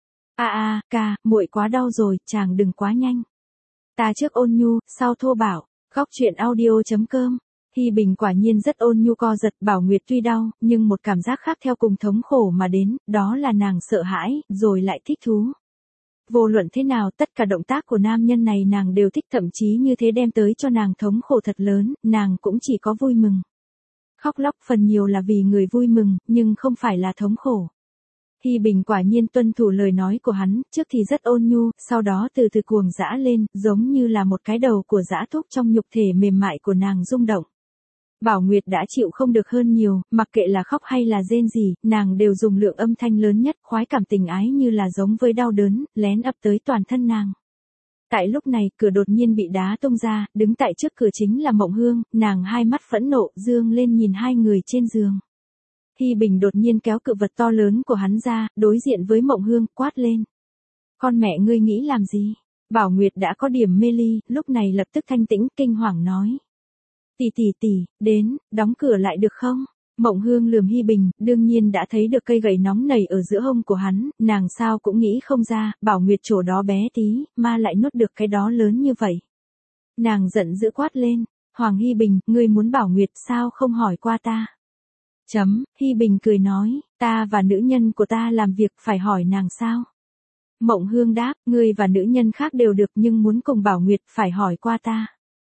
Ca, muội quá đau rồi, chàng đừng quá nhanh. Ta trước ôn nhu, sau thô bạo. Khóc chuyện audio.com. Hy Bình quả nhiên rất ôn nhu co giật, Bảo Nguyệt tuy đau, nhưng một cảm giác khác theo cùng thống khổ mà đến, đó là nàng sợ hãi, rồi lại thích thú. Vô luận thế nào, tất cả động tác của nam nhân này nàng đều thích, thậm chí như thế đem tới cho nàng thống khổ thật lớn, nàng cũng chỉ có vui mừng. Khóc lóc phần nhiều là vì người vui mừng, nhưng không phải là thống khổ. Hy Bình quả nhiên tuân thủ lời nói của hắn, trước thì rất ôn nhu, sau đó từ từ cuồng dã lên, giống như là một cái đầu của dã thúc trong nhục thể mềm mại của nàng rung động. Bảo Nguyệt đã chịu không được hơn nhiều, mặc kệ là khóc hay là rên gì, nàng đều dùng lượng âm thanh lớn nhất, khoái cảm tình ái như là giống với đau đớn, lén ập tới toàn thân nàng. Tại lúc này, cửa đột nhiên bị đá tung ra, đứng tại trước cửa chính là Mộng Hương, nàng hai mắt phẫn nộ, dương lên nhìn hai người trên giường. Hy Bình đột nhiên kéo cự vật to lớn của hắn ra, đối diện với Mộng Hương, quát lên. Con mẹ ngươi nghĩ làm gì? Bảo Nguyệt đã có điểm mê ly, lúc này lập tức thanh tĩnh, kinh hoàng nói. Tỷ, đến, đóng cửa lại được không? Mộng Hương lườm Hy Bình, đương nhiên đã thấy được cây gậy nóng nảy ở giữa hông của hắn, nàng sao cũng nghĩ không ra, Bảo Nguyệt chỗ đó bé tí, mà lại nuốt được cái đó lớn như vậy. Nàng giận dữ quát lên, Hoàng Hy Bình, ngươi muốn Bảo Nguyệt sao không hỏi qua ta? Hi Bình cười nói, ta và nữ nhân của ta làm việc phải hỏi nàng sao? Mộng Hương đáp, ngươi và nữ nhân khác đều được nhưng muốn cùng Bảo Nguyệt phải hỏi qua ta.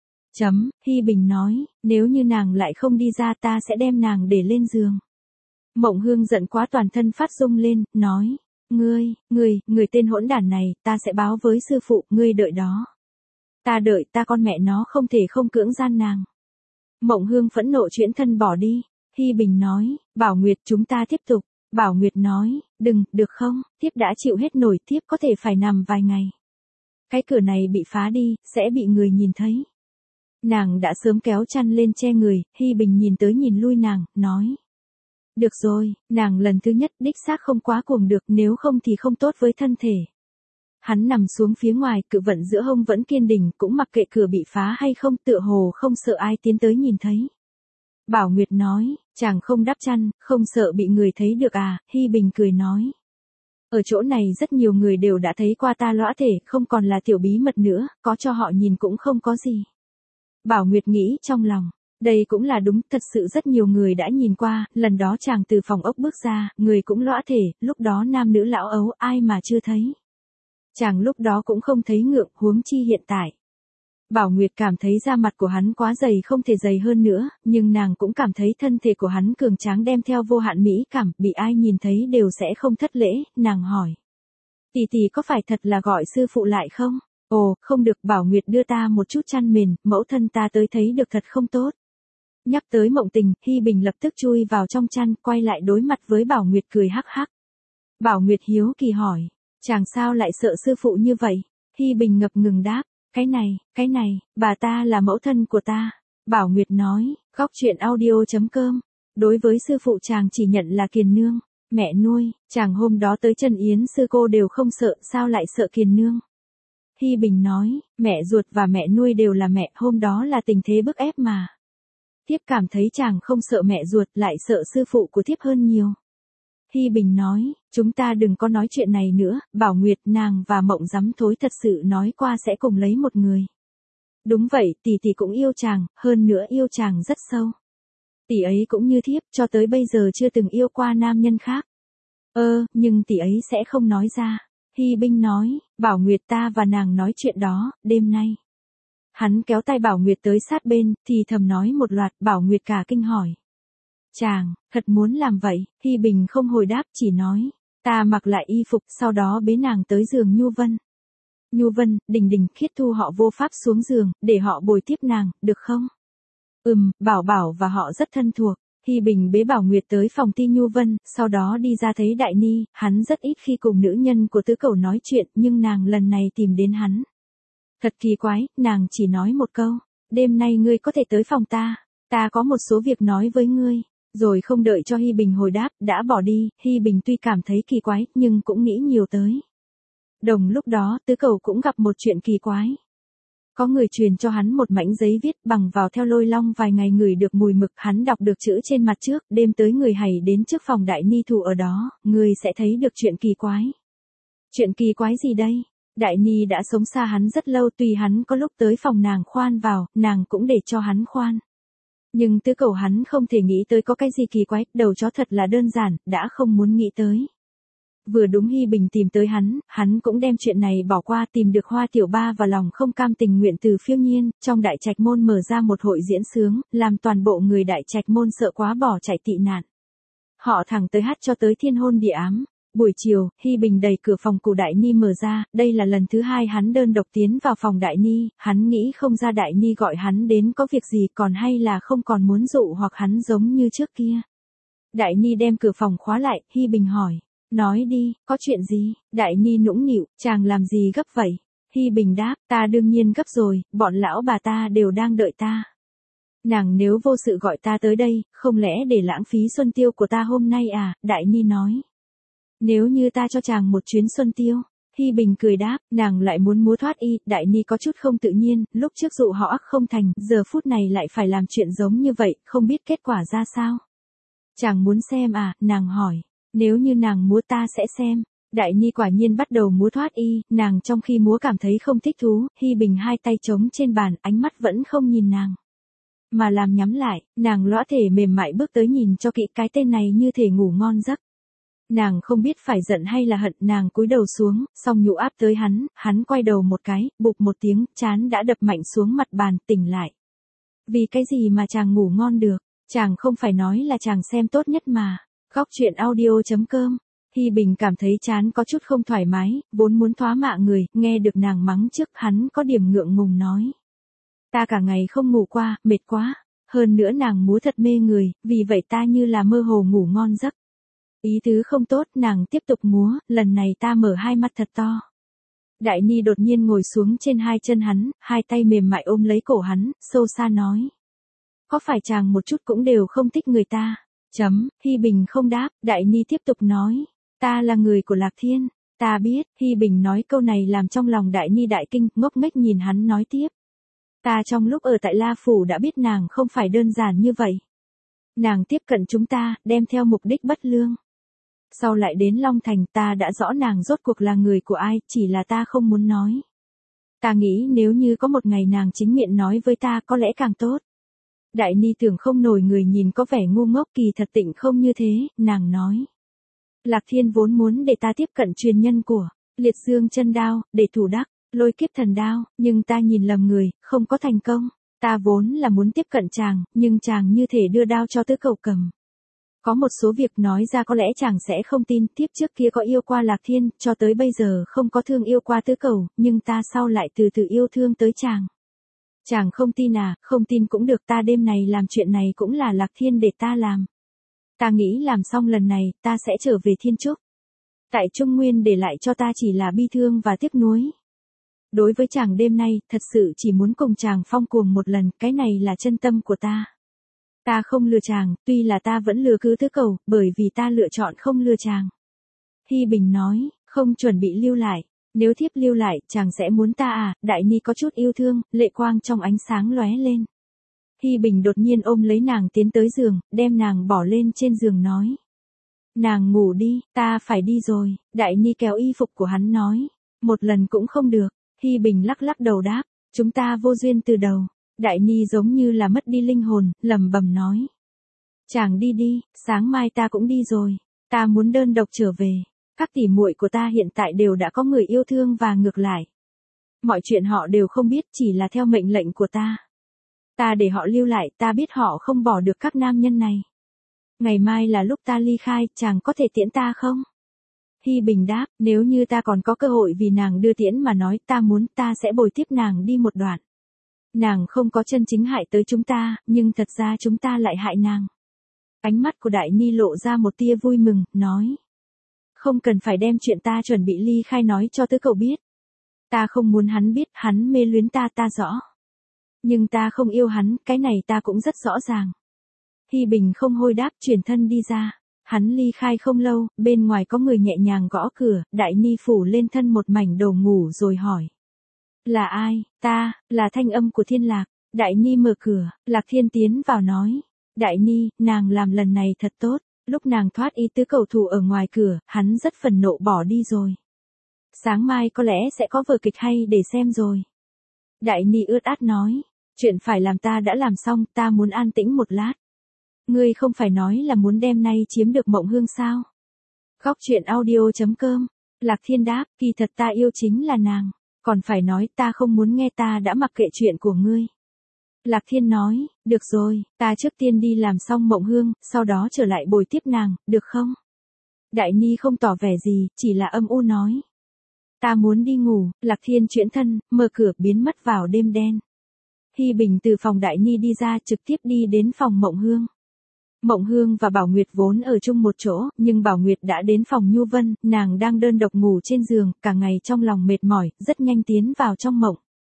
Hi Bình nói, nếu như nàng lại không đi ra ta sẽ đem nàng để lên giường. Mộng Hương giận quá toàn thân phát rung lên, nói, ngươi tên hỗn đản này, ta sẽ báo với sư phụ, ngươi đợi đó. Ta đợi, ta con mẹ nó không thể không cưỡng gian nàng. Mộng Hương phẫn nộ chuyển thân bỏ đi. Hi Bình nói, Bảo Nguyệt chúng ta tiếp tục. Bảo Nguyệt nói, đừng, được không, tiếp đã chịu hết nổi, tiếp có thể phải nằm vài ngày. Cái cửa này bị phá đi, sẽ bị người nhìn thấy. Nàng đã sớm kéo chăn lên che người, Hi Bình nhìn tới nhìn lui nàng, nói. Được rồi, nàng lần thứ nhất đích xác không quá cuồng được, nếu không thì không tốt với thân thể. Hắn nằm xuống phía ngoài, cự vận giữa hông vẫn kiên định, cũng mặc kệ cửa bị phá hay không, tựa hồ không sợ ai tiến tới nhìn thấy. Bảo Nguyệt nói, chàng không đắp chăn, không sợ bị người thấy được à, Hi Bình cười nói. Ở chỗ này rất nhiều người đều đã thấy qua ta lõa thể, không còn là tiểu bí mật nữa, có cho họ nhìn cũng không có gì. Bảo Nguyệt nghĩ trong lòng, đây cũng là đúng, thật sự rất nhiều người đã nhìn qua, lần đó chàng từ phòng ốc bước ra, người cũng lõa thể, lúc đó nam nữ lão ấu ai mà chưa thấy. Chàng lúc đó cũng không thấy ngượng, huống chi hiện tại. Bảo Nguyệt cảm thấy da mặt của hắn quá dày không thể dày hơn nữa, nhưng nàng cũng cảm thấy thân thể của hắn cường tráng đem theo vô hạn mỹ cảm, bị ai nhìn thấy đều sẽ không thất lễ, nàng hỏi. Tỷ tỷ có phải thật là gọi sư phụ lại không? Ồ, không được, Bảo Nguyệt đưa ta một chút chăn mền, mẫu thân ta tới thấy được thật không tốt. Nhắc tới Mộng Tình, Hi Bình lập tức chui vào trong chăn, quay lại đối mặt với Bảo Nguyệt cười hắc hắc. Bảo Nguyệt hiếu kỳ hỏi, chàng sao lại sợ sư phụ như vậy? Hi Bình ngập ngừng đáp, cái này, bà ta là mẫu thân của ta. Bảo Nguyệt nói, góc truyện audio.com. Đối với sư phụ chàng chỉ nhận là Kiền Nương, mẹ nuôi, chàng hôm đó tới Trần Yến sư cô đều không sợ, sao lại sợ Kiền Nương? Hi Bình nói, mẹ ruột và mẹ nuôi đều là mẹ, hôm đó là tình thế bức ép mà. Thiếp cảm thấy chàng không sợ mẹ ruột, lại sợ sư phụ của thiếp hơn nhiều. Hi Bình nói, chúng ta đừng có nói chuyện này nữa, Bảo Nguyệt nàng và Mộng Dắm Thối thật sự nói qua sẽ cùng lấy một người. Đúng vậy, tỷ tỷ cũng yêu chàng, hơn nữa yêu chàng rất sâu. Tỷ ấy cũng như thiếp, cho tới bây giờ chưa từng yêu qua nam nhân khác. Nhưng tỷ ấy sẽ không nói ra. Hi Bình nói, Bảo Nguyệt ta và nàng nói chuyện đó, đêm nay. Hắn kéo tay Bảo Nguyệt tới sát bên, thì thầm nói một loạt, Bảo Nguyệt cả kinh hỏi. Chàng, thật muốn làm vậy, Hi Bình không hồi đáp chỉ nói, ta mặc lại y phục, sau đó bế nàng tới giường Nhu Vân. Nhu Vân, Đình Đình, Khiết Thu họ vô pháp xuống giường, để họ bồi tiếp nàng, được không? Bảo Bảo và họ rất thân thuộc. Hi Bình bế Bảo Nguyệt tới phòng Ti Nhu Vân, sau đó đi ra thấy Đại Ni, hắn rất ít khi cùng nữ nhân của tứ cẩu nói chuyện, nhưng nàng lần này tìm đến hắn. Thật kỳ quái, nàng chỉ nói một câu, đêm nay ngươi có thể tới phòng ta có một số việc nói với ngươi. Rồi không đợi cho Hi Bình hồi đáp, đã bỏ đi, Hi Bình tuy cảm thấy kỳ quái, nhưng cũng nghĩ nhiều tới. Đồng lúc đó, tứ cẩu cũng gặp một chuyện kỳ quái. Có người truyền cho hắn một mảnh giấy viết bằng vào theo Lôi Long vài ngày ngửi được mùi mực, hắn đọc được chữ trên mặt trước, đêm tới người hãy đến trước phòng Đại Ni thủ ở đó, người sẽ thấy được chuyện kỳ quái. Chuyện kỳ quái gì đây? Đại Ni đã sống xa hắn rất lâu, tùy hắn có lúc tới phòng nàng khoan vào, nàng cũng để cho hắn khoan. Nhưng tứ cẩu hắn không thể nghĩ tới có cái gì kỳ quái, đầu chó thật là đơn giản, đã không muốn nghĩ tới. Vừa đúng Hi Bình tìm tới hắn cũng đem chuyện này bỏ qua, tìm được Hoa Tiểu Ba và lòng không cam tình nguyện từ Phiêu Nhiên, trong Đại Trạch Môn mở ra một hội diễn sướng, làm toàn bộ người Đại Trạch Môn sợ quá bỏ chạy tị nạn. Họ thẳng tới hát cho tới thiên hôn địa ám. Buổi chiều, Hi Bình đẩy cửa phòng của Đại Ni mở ra, đây là lần thứ hai hắn đơn độc tiến vào phòng Đại Ni, hắn nghĩ không ra Đại Ni gọi hắn đến có việc gì, còn hay là không còn muốn dụ hoặc hắn giống như trước kia. Đại Ni đem cửa phòng khóa lại, Hi Bình hỏi, nói đi, có chuyện gì? Đại Ni nũng nịu, chàng làm gì gấp vậy? Hi Bình đáp, ta đương nhiên gấp rồi, bọn lão bà ta đều đang đợi ta. Nàng nếu vô sự gọi ta tới đây, không lẽ để lãng phí xuân tiêu của ta hôm nay à? Đại Ni nói. Nếu như ta cho chàng một chuyến xuân tiêu, Hi Bình cười đáp, nàng lại muốn múa thoát y, Đại Ni có chút không tự nhiên, lúc trước dụ họ ắt không thành, giờ phút này lại phải làm chuyện giống như vậy, không biết kết quả ra sao. Chàng muốn xem à, nàng hỏi, nếu như nàng múa ta sẽ xem. Đại Ni quả nhiên bắt đầu múa thoát y, nàng trong khi múa cảm thấy không thích thú, Hi Bình hai tay trống trên bàn, ánh mắt vẫn không nhìn nàng. mà làm nhắm lại, nàng lõa thể mềm mại bước tới nhìn cho kỹ cái tên này như thể ngủ ngon giấc. Nàng không biết phải giận hay là hận, nàng cúi đầu xuống, song nhũ áp tới hắn quay đầu một cái, bụp một tiếng, trán đã đập mạnh xuống mặt bàn, tỉnh lại. Vì cái gì mà chàng ngủ ngon được, chàng không phải nói là chàng xem tốt nhất mà. Góc truyện audio.com. Hi Bình cảm thấy trán có chút không thoải mái, vốn muốn thoá mạ người, nghe được nàng mắng trước, hắn có điểm ngượng ngùng nói. Ta cả ngày không ngủ qua, mệt quá, hơn nữa nàng múa thật mê người, vì vậy ta như là mơ hồ ngủ ngon giấc. Ý tứ không tốt, nàng tiếp tục múa, lần này ta mở hai mắt thật to. Đại Ni đột nhiên ngồi xuống trên hai chân hắn, hai tay mềm mại ôm lấy cổ hắn, sâu xa nói. Có phải chàng một chút cũng đều không thích người ta? Hi Bình không đáp, Đại Ni tiếp tục nói. Ta là người của Lạc Thiên, ta biết. Hi Bình nói câu này làm trong lòng Đại Ni đại kinh, ngốc nghếch nhìn hắn nói tiếp. Ta trong lúc ở tại La Phủ đã biết nàng không phải đơn giản như vậy. Nàng tiếp cận chúng ta, đem theo mục đích bất lương. Sau lại đến Long Thành, ta đã rõ nàng rốt cuộc là người của ai, chỉ là ta không muốn nói. Ta nghĩ nếu như có một ngày nàng chính miệng nói với ta có lẽ càng tốt. Đại Ni tưởng không nổi người nhìn có vẻ ngu ngốc, kỳ thật tịnh không như thế, nàng nói. Lạc Thiên vốn muốn để ta tiếp cận truyền nhân của Liệt Dương chân đao, để thủ đắc Lôi Kiếp thần đao, nhưng ta nhìn lầm người, không có thành công. Ta vốn là muốn tiếp cận chàng, nhưng chàng như thể đưa đao cho Tứ Cầu cầm. Có một số việc nói ra có lẽ chàng sẽ không tin, tiếp trước kia có yêu qua Lạc Thiên, cho tới bây giờ không có thương yêu qua Tứ Cầu, nhưng ta sau lại từ từ yêu thương tới chàng. Chàng không tin à, không tin cũng được, ta đêm này làm chuyện này cũng là Lạc Thiên để ta làm. Ta nghĩ làm xong lần này, ta sẽ trở về Thiên Trúc. Tại Trung Nguyên để lại cho ta chỉ là bi thương và tiếc nuối. Đối với chàng đêm nay, thật sự chỉ muốn cùng chàng phong cuồng một lần, cái này là chân tâm của ta. Ta không lừa chàng, tuy là ta vẫn lừa cứ Tứ Cầu, bởi vì ta lựa chọn không lừa chàng. Hi Bình nói, không chuẩn bị lưu lại. Nếu thiếp lưu lại, chàng sẽ muốn ta à? Đại Ni có chút yêu thương, lệ quang trong ánh sáng lóe lên. Hi Bình đột nhiên ôm lấy nàng tiến tới giường, đem nàng bỏ lên trên giường nói. Nàng ngủ đi, ta phải đi rồi. Đại Ni kéo y phục của hắn nói. Một lần cũng không được. Hi Bình lắc lắc đầu đáp. Chúng ta vô duyên từ đầu. Đại Ni giống như là mất đi linh hồn, lẩm bẩm nói. Chàng đi đi, sáng mai ta cũng đi rồi. Ta muốn đơn độc trở về. Các tỷ muội của ta hiện tại đều đã có người yêu thương và ngược lại. Mọi chuyện họ đều không biết, chỉ là theo mệnh lệnh của ta. Ta để họ lưu lại, ta biết họ không bỏ được các nam nhân này. Ngày mai là lúc ta ly khai, chàng có thể tiễn ta không? Hi Bình đáp, nếu như ta còn có cơ hội vì nàng đưa tiễn mà nói, ta muốn, ta sẽ bồi tiếp nàng đi một đoạn. Nàng không có chân chính hại tới chúng ta, nhưng thật ra chúng ta lại hại nàng. Ánh mắt của Đại Ni lộ ra một tia vui mừng, nói. Không cần phải đem chuyện ta chuẩn bị ly khai nói cho Tứ Cầu biết. Ta không muốn hắn biết, hắn mê luyến ta, ta rõ. Nhưng ta không yêu hắn, cái này ta cũng rất rõ ràng. Hi Bình không hôi đáp, chuyển thân đi ra. Hắn ly khai không lâu, bên ngoài có người nhẹ nhàng gõ cửa, Đại Ni phủ lên thân một mảnh đồ ngủ rồi hỏi. Là ai? Ta, là thanh âm của Thiên Lạc. Đại Ni mở cửa, Lạc Thiên tiến vào nói. Đại Ni, nàng làm lần này thật tốt. Lúc nàng thoát y Tứ Cầu thủ ở ngoài cửa, hắn rất phần nộ bỏ đi rồi. Sáng mai có lẽ sẽ có vở kịch hay để xem rồi. Đại Ni ướt át nói. Chuyện phải làm ta đã làm xong, ta muốn an tĩnh một lát. Ngươi không phải nói là muốn đêm nay chiếm được Mộng Hương sao? Góc truyện audio.com. Lạc Thiên đáp, kỳ thật ta yêu chính là nàng. Còn phải nói ta không muốn nghe, ta đã mặc kệ chuyện của ngươi. Lạc Thiên nói, được rồi, ta trước tiên đi làm xong Mộng Hương, sau đó trở lại bồi tiếp nàng, được không? Đại Ni không tỏ vẻ gì, chỉ là âm u nói. Ta muốn đi ngủ. Lạc Thiên chuyển thân, mở cửa biến mất vào đêm đen. Hi Bình từ phòng Đại Ni đi ra, trực tiếp đi đến phòng Mộng Hương. Mộng Hương và Bảo Nguyệt vốn ở chung một chỗ, nhưng Bảo Nguyệt đã đến phòng Nhu Vân, nàng đang đơn độc ngủ trên giường, cả ngày trong lòng mệt mỏi, rất nhanh tiến vào trong mộng.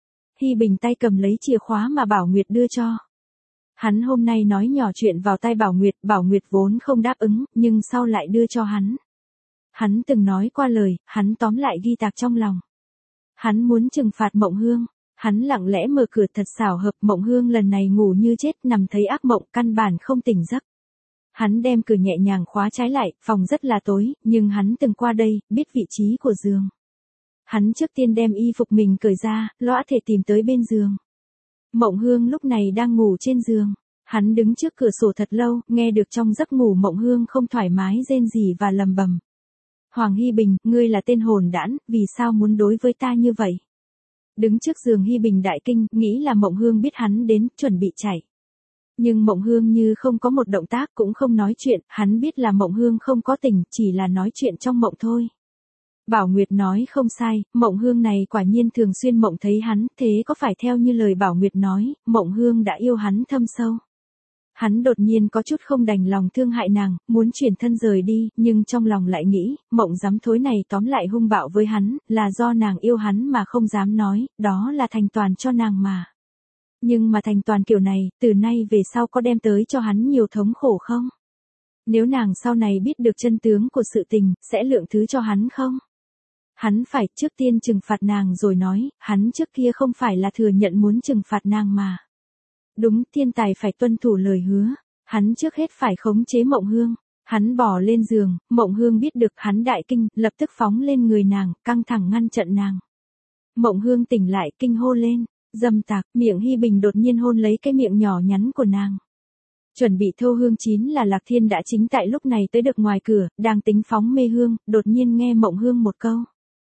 Hi Bình tay cầm lấy chìa khóa mà Bảo Nguyệt đưa cho. Hắn hôm nay nói nhỏ chuyện vào tai Bảo Nguyệt vốn không đáp ứng, nhưng sau lại đưa cho hắn. Hắn từng nói qua lời, hắn tóm lại ghi tạc trong lòng. Hắn muốn trừng phạt Mộng Hương. Hắn lặng lẽ mở cửa, thật xảo hợp, Mộng Hương lần này ngủ như chết, nằm thấy ác mộng, căn bản không tỉnh giấc. Hắn đem cửa nhẹ nhàng khóa trái lại, phòng rất là tối, nhưng hắn từng qua đây, biết vị trí của giường. Hắn trước tiên đem y phục mình cởi ra, lõa thể tìm tới bên giường. Mộng Hương lúc này đang ngủ trên giường. Hắn đứng trước cửa sổ thật lâu, nghe được trong giấc ngủ Mộng Hương không thoải mái rên rỉ và lầm bầm. Hoàng Hy Bình, ngươi là tên hồn đản, vì sao muốn đối với ta như vậy? Đứng trước giường Hy Bình đại kinh, nghĩ là Mộng Hương biết hắn đến, chuẩn bị chạy. Nhưng Mộng Hương như không có một động tác cũng không nói chuyện, hắn biết là Mộng Hương không có tình, chỉ là nói chuyện trong mộng thôi. Bảo Nguyệt nói không sai, Mộng Hương này quả nhiên thường xuyên mộng thấy hắn, thế có phải theo như lời Bảo Nguyệt nói, Mộng Hương đã yêu hắn thâm sâu. Hắn đột nhiên có chút không đành lòng thương hại nàng, muốn chuyển thân rời đi, nhưng trong lòng lại nghĩ, mộng dám thối này tóm lại hung bạo với hắn, là do nàng yêu hắn mà không dám nói, đó là thành toàn cho nàng mà. Nhưng mà thành toàn kiểu này, từ nay về sau có đem tới cho hắn nhiều thống khổ không? Nếu nàng sau này biết được chân tướng của sự tình, sẽ lượng thứ cho hắn không? Hắn phải trước tiên trừng phạt nàng rồi nói, hắn trước kia không phải là thừa nhận muốn trừng phạt nàng mà. Đúng, thiên tài phải tuân thủ lời hứa. Hắn trước hết phải khống chế Mộng Hương. Hắn bỏ lên giường, Mộng Hương biết được hắn đại kinh, lập tức phóng lên người nàng, căng thẳng ngăn chặn nàng. Mộng Hương tỉnh lại, kinh hô lên. Dâm tặc, miệng Hy Bình đột nhiên hôn lấy cái miệng nhỏ nhắn của nàng. Chuẩn bị thâu hương chín là Lạc Thiên đã chính tại lúc này tới được ngoài cửa, đang tính phóng mê hương, đột nhiên nghe Mộng Hương một câu.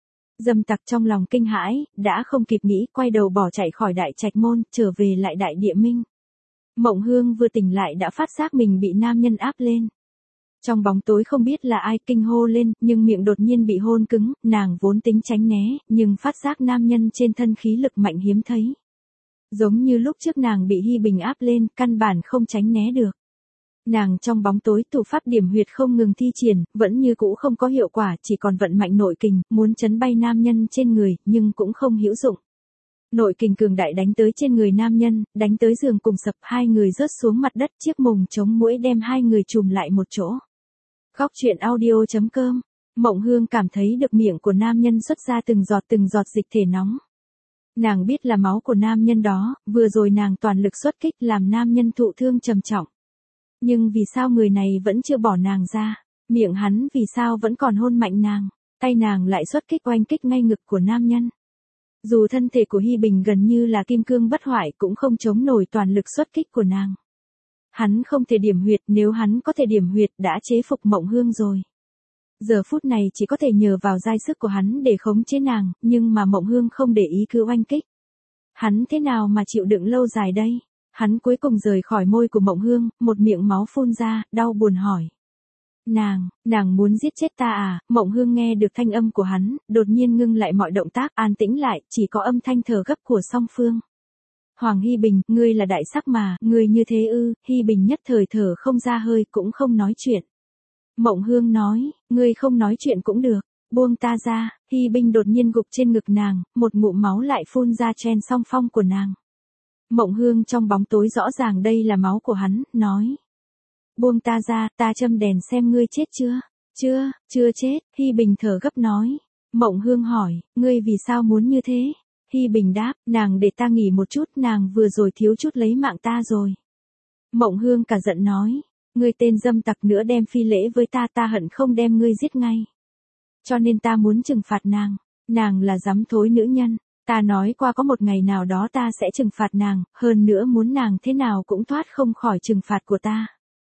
Dâm tặc trong lòng kinh hãi, đã không kịp nghĩ, quay đầu bỏ chạy khỏi đại trạch môn, trở về lại đại địa minh. Mộng Hương vừa tỉnh lại đã phát giác mình bị nam nhân áp lên. Trong bóng tối không biết là ai kinh hô lên, nhưng miệng đột nhiên bị hôn cứng, nàng vốn tính tránh né, nhưng phát giác nam nhân trên thân khí lực mạnh hiếm thấy. Giống như lúc trước nàng bị Hy Bình áp lên, căn bản không tránh né được. Nàng trong bóng tối thủ pháp điểm huyệt không ngừng thi triển, vẫn như cũ không có hiệu quả, chỉ còn vận mạnh nội kình, muốn chấn bay nam nhân trên người, nhưng cũng không hữu dụng. Nội kình cường đại đánh tới trên người nam nhân, đánh tới giường cùng sập, hai người rớt xuống mặt đất, chiếc mùng chống muỗi đem hai người chùm lại một chỗ. Góc truyện audio.com. Mộng Hương cảm thấy được miệng của nam nhân xuất ra từng giọt dịch thể nóng. Nàng biết là máu của nam nhân đó, vừa rồi nàng toàn lực xuất kích làm nam nhân thụ thương trầm trọng. Nhưng vì sao người này vẫn chưa bỏ nàng ra, miệng hắn vì sao vẫn còn hôn mạnh nàng, tay nàng lại xuất kích oanh kích ngay ngực của nam nhân. Dù thân thể của Hy Bình gần như là kim cương bất hoại cũng không chống nổi toàn lực xuất kích của nàng. Hắn không thể điểm huyệt, nếu hắn có thể điểm huyệt đã chế phục Mộng Hương rồi. Giờ phút này chỉ có thể nhờ vào giai sức của hắn để khống chế nàng, nhưng mà Mộng Hương không để ý cứ oanh kích. Hắn thế nào mà chịu đựng lâu dài đây? Hắn cuối cùng rời khỏi môi của Mộng Hương, một miệng máu phun ra, đau buồn hỏi. Nàng muốn giết chết ta à? Mộng Hương nghe được thanh âm của hắn, đột nhiên ngưng lại mọi động tác, an tĩnh lại, chỉ có âm thanh thở gấp của song phương. Hoàng Hy Bình, ngươi là đại sắc mà, ngươi như thế ư? Hy Bình nhất thời thở không ra hơi, cũng không nói chuyện. Mộng Hương nói, ngươi không nói chuyện cũng được, buông ta ra. Hy Bình đột nhiên gục trên ngực nàng, một ngụm máu lại phun ra chen song phong của nàng. Mộng Hương trong bóng tối rõ ràng đây là máu của hắn, nói. Buông ta ra, ta châm đèn xem ngươi chết chưa? Chưa chết, Hy Bình thở gấp nói. Mộng Hương hỏi, ngươi vì sao muốn như thế? Hy Bình đáp, nàng để ta nghỉ một chút, nàng vừa rồi thiếu chút lấy mạng ta rồi. Mộng Hương cả giận nói, ngươi tên dâm tặc nữa đem phi lễ với ta, ta hận không đem ngươi giết ngay. Cho nên ta muốn trừng phạt nàng là dám thối nữ nhân. Ta nói qua có một ngày nào đó ta sẽ trừng phạt nàng, hơn nữa muốn nàng thế nào cũng thoát không khỏi trừng phạt của ta.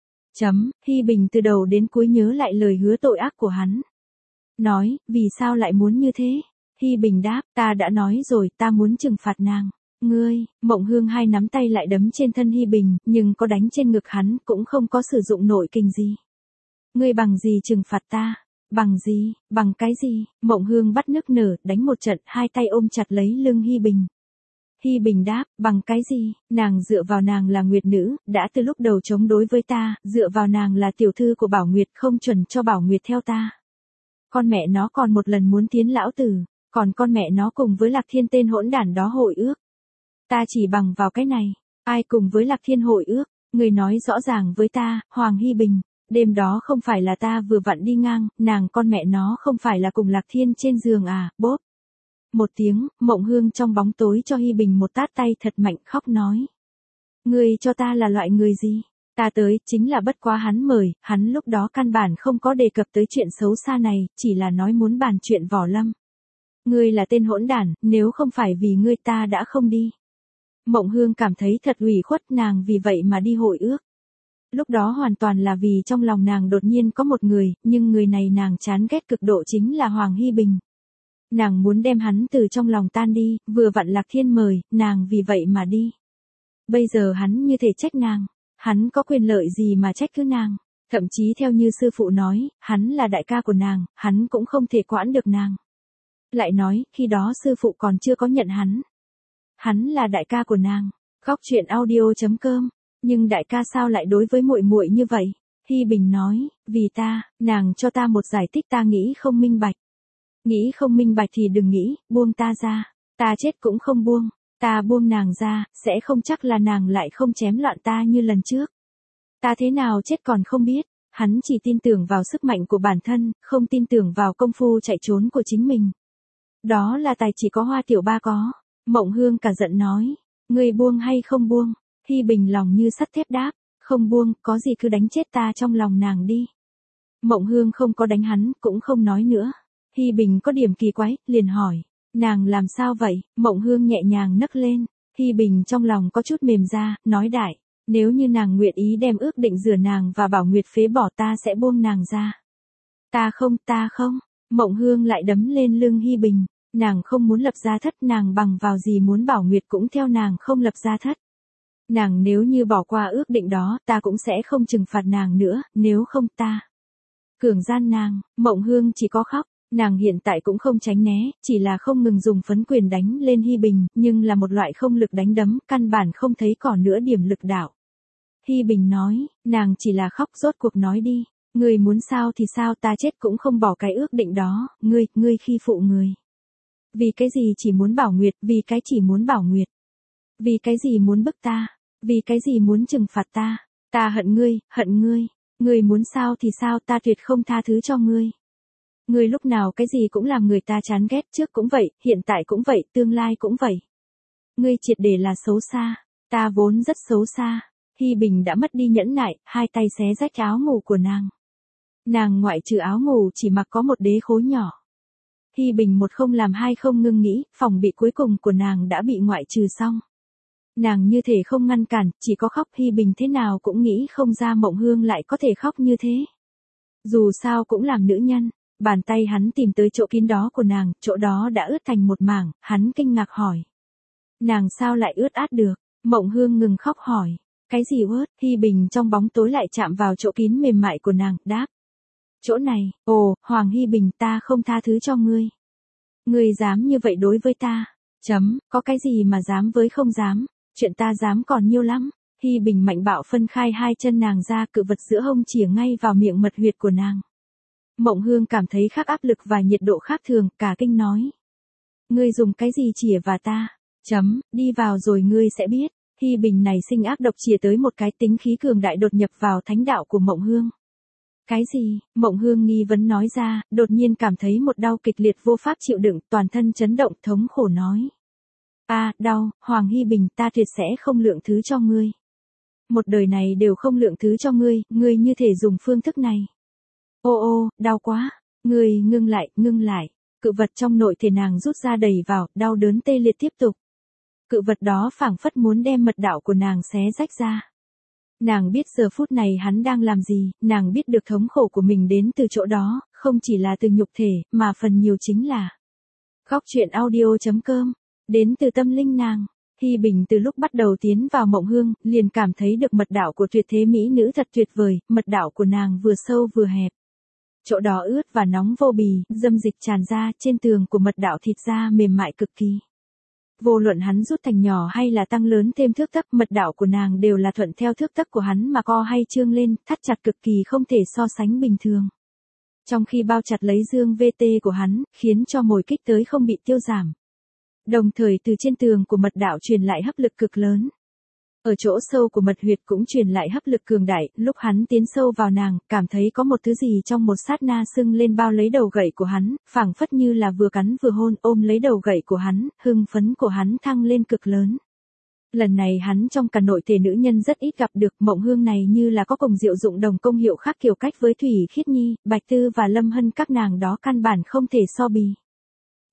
Hy Bình từ đầu đến cuối nhớ lại lời hứa tội ác của hắn. Nói, vì sao lại muốn như thế? Hy Bình đáp, ta đã nói rồi, ta muốn trừng phạt nàng. Ngươi, Mộng Hương hai nắm tay lại đấm trên thân Hy Bình, nhưng có đánh trên ngực hắn cũng không có sử dụng nội kình gì. Ngươi bằng gì trừng phạt ta? Bằng gì, bằng cái gì? Mộng Hương bắt nức nở, đánh một trận, hai tay ôm chặt lấy lưng Hy Bình. Hy Bình đáp, bằng cái gì? Nàng dựa vào nàng là Nguyệt nữ, đã từ lúc đầu chống đối với ta, dựa vào nàng là tiểu thư của Bảo Nguyệt, không chuẩn cho Bảo Nguyệt theo ta. Con mẹ nó còn một lần muốn tiến lão tử, còn con mẹ nó cùng với Lạc Thiên tên hỗn đản đó hội ước. Ta chỉ bằng vào cái này, ai cùng với Lạc Thiên hội ước, người nói rõ ràng với ta, Hoàng Hy Bình. Đêm đó không phải là ta vừa vặn đi ngang, nàng con mẹ nó không phải là cùng Lạc Thiên trên giường à, bốp. Một tiếng, Mộng Hương trong bóng tối cho Hy Bình một tát tay thật mạnh, khóc nói. Ngươi cho ta là loại người gì? Ta tới, chính là bất quá hắn mời, hắn lúc đó căn bản không có đề cập tới chuyện xấu xa này, chỉ là nói muốn bàn chuyện Võ Lâm. Ngươi là tên hỗn đản, nếu không phải vì ngươi ta đã không đi. Mộng Hương cảm thấy thật ủy khuất, nàng vì vậy mà đi hội ước. Lúc đó hoàn toàn là vì trong lòng nàng đột nhiên có một người, nhưng người này nàng chán ghét cực độ chính là Hoàng Hy Bình. Nàng muốn đem hắn từ trong lòng tan đi, vừa vặn Lạc Thiên mời, nàng vì vậy mà đi. Bây giờ hắn như thể trách nàng, hắn có quyền lợi gì mà trách cứ nàng, thậm chí theo như sư phụ nói, hắn là đại ca của nàng, hắn cũng không thể quản được nàng. Lại nói, khi đó sư phụ còn chưa có nhận hắn. Hắn là đại ca của nàng. Góc truyện audio.com. Nhưng đại ca sao lại đối với muội muội như vậy? Hy Bình nói, vì ta, nàng cho ta một giải thích, ta nghĩ không minh bạch. Nghĩ không minh bạch thì đừng nghĩ, buông ta ra. Ta chết cũng không buông. Ta buông nàng ra, sẽ không chắc là nàng lại không chém loạn ta như lần trước. Ta thế nào chết còn không biết. Hắn chỉ tin tưởng vào sức mạnh của bản thân, không tin tưởng vào công phu chạy trốn của chính mình. Đó là tài chỉ có Hoa Tiểu Ba có. Mộng Hương cả giận nói, ngươi buông hay không buông? Hy Bình lòng như sắt thép đáp, không buông, có gì cứ đánh chết ta trong lòng nàng đi. Mộng Hương không có đánh hắn, cũng không nói nữa. Hy Bình có điểm kỳ quái, liền hỏi, nàng làm sao vậy? Mộng Hương nhẹ nhàng nấc lên. Hy Bình trong lòng có chút mềm ra, nói đại, nếu như nàng nguyện ý đem ước định rửa nàng và Bảo Nguyệt phế bỏ, ta sẽ buông nàng ra. Ta không. Mộng Hương lại đấm lên lưng Hy Bình. Nàng không muốn lập gia thất, nàng bằng vào gì muốn Bảo Nguyệt cũng theo nàng không lập gia thất. Nàng nếu như bỏ qua ước định đó, ta cũng sẽ không trừng phạt nàng nữa, nếu không ta cường gian nàng. Mộng Hương chỉ có khóc, nàng hiện tại cũng không tránh né, chỉ là không ngừng dùng phấn quyền đánh lên Hy Bình, nhưng là một loại không lực đánh đấm, căn bản không thấy còn nữa điểm lực đạo. Hy Bình nói, nàng chỉ là khóc, rốt cuộc nói đi, ngươi muốn sao thì sao, ta chết cũng không bỏ cái ước định đó, ngươi khi phụ người. Vì cái gì chỉ muốn Bảo Nguyệt, vì cái chỉ muốn Bảo Nguyệt. Vì cái gì muốn bức ta, vì cái gì muốn trừng phạt ta, ta hận ngươi, ngươi muốn sao thì sao, ta tuyệt không tha thứ cho ngươi. Ngươi lúc nào cái gì cũng làm người ta chán ghét, trước cũng vậy, hiện tại cũng vậy, tương lai cũng vậy. Ngươi triệt để là xấu xa, ta vốn rất xấu xa. Hy Bình đã mất đi nhẫn nại, hai tay xé rách áo ngủ của nàng. Nàng ngoại trừ áo ngủ chỉ mặc có một đế khố nhỏ. Hy Bình một không làm hai không ngưng nghĩ, phòng bị cuối cùng của nàng đã bị ngoại trừ xong. Nàng như thể không ngăn cản, chỉ có khóc. Hy Bình thế nào cũng nghĩ không ra Mộng Hương lại có thể khóc như thế. Dù sao cũng làm nữ nhân, bàn tay hắn tìm tới chỗ kín đó của nàng, chỗ đó đã ướt thành một mảng, hắn kinh ngạc hỏi. Nàng sao lại ướt át được? Mộng Hương ngừng khóc hỏi. Cái gì ướt? Hy Bình trong bóng tối lại chạm vào chỗ kín mềm mại của nàng, đáp. Chỗ này, ồ, Hoàng Hy Bình, ta không tha thứ cho ngươi. Ngươi dám như vậy đối với ta. Có cái gì mà dám với không dám, chuyện ta dám còn nhiều lắm. Hy Bình mạnh bạo phân khai hai chân nàng ra, cự vật giữa hông chìa ngay vào miệng mật huyệt của nàng. Mộng Hương cảm thấy khác áp lực và nhiệt độ khác thường, cả kinh nói. Ngươi dùng cái gì chìa vào ta? Đi vào rồi ngươi sẽ biết. Hy Bình này sinh ác độc chìa tới một cái, tính khí cường đại đột nhập vào thánh đạo của Mộng Hương. Cái gì? Mộng Hương nghi vấn nói ra, đột nhiên cảm thấy một đau kịch liệt vô pháp chịu đựng, toàn thân chấn động, thống khổ nói. Đau, Hoàng Hy Bình, ta tuyệt sẽ không lượng thứ cho ngươi. Một đời này đều không lượng thứ cho ngươi, ngươi như thể dùng phương thức này. Ô, đau quá, ngươi ngưng lại. Cự vật trong nội thể nàng rút ra đầy vào, đau đớn tê liệt tiếp tục. Cự vật đó phảng phất muốn đem mật đạo của nàng xé rách ra. Nàng biết giờ phút này hắn đang làm gì, nàng biết được thống khổ của mình đến từ chỗ đó, không chỉ là từ nhục thể, mà phần nhiều chính là Góc truyện audio.com, đến từ tâm linh nàng. Hy Bình từ lúc bắt đầu tiến vào Mộng Hương, liền cảm thấy được mật đạo của tuyệt thế mỹ nữ thật tuyệt vời, mật đạo của nàng vừa sâu vừa hẹp. Chỗ đó ướt và nóng vô bì, dâm dịch tràn ra, trên tường của mật đạo thịt da mềm mại cực kỳ. Vô luận hắn rút thành nhỏ hay là tăng lớn thêm thước tấc, mật đạo của nàng đều là thuận theo thước tấc của hắn mà co hay trương lên, thắt chặt cực kỳ không thể so sánh bình thường. Trong khi bao chặt lấy dương VT của hắn, khiến cho mồi kích tới không bị tiêu giảm. Đồng thời từ trên tường của mật đạo truyền lại hấp lực cực lớn. Ở chỗ sâu của mật huyệt cũng truyền lại hấp lực cường đại, lúc hắn tiến sâu vào nàng, cảm thấy có một thứ gì trong một sát na sưng lên bao lấy đầu gậy của hắn, phảng phất như là vừa cắn vừa hôn, ôm lấy đầu gậy của hắn, hưng phấn của hắn thăng lên cực lớn. Lần này hắn trong cả nội thể nữ nhân rất ít gặp được. Mộng Hương này như là có cùng diệu dụng đồng công hiệu khác kiểu cách với Thủy Khiết Nhi, Bạch Tư và Lâm Hân, các nàng đó căn bản không thể so bì.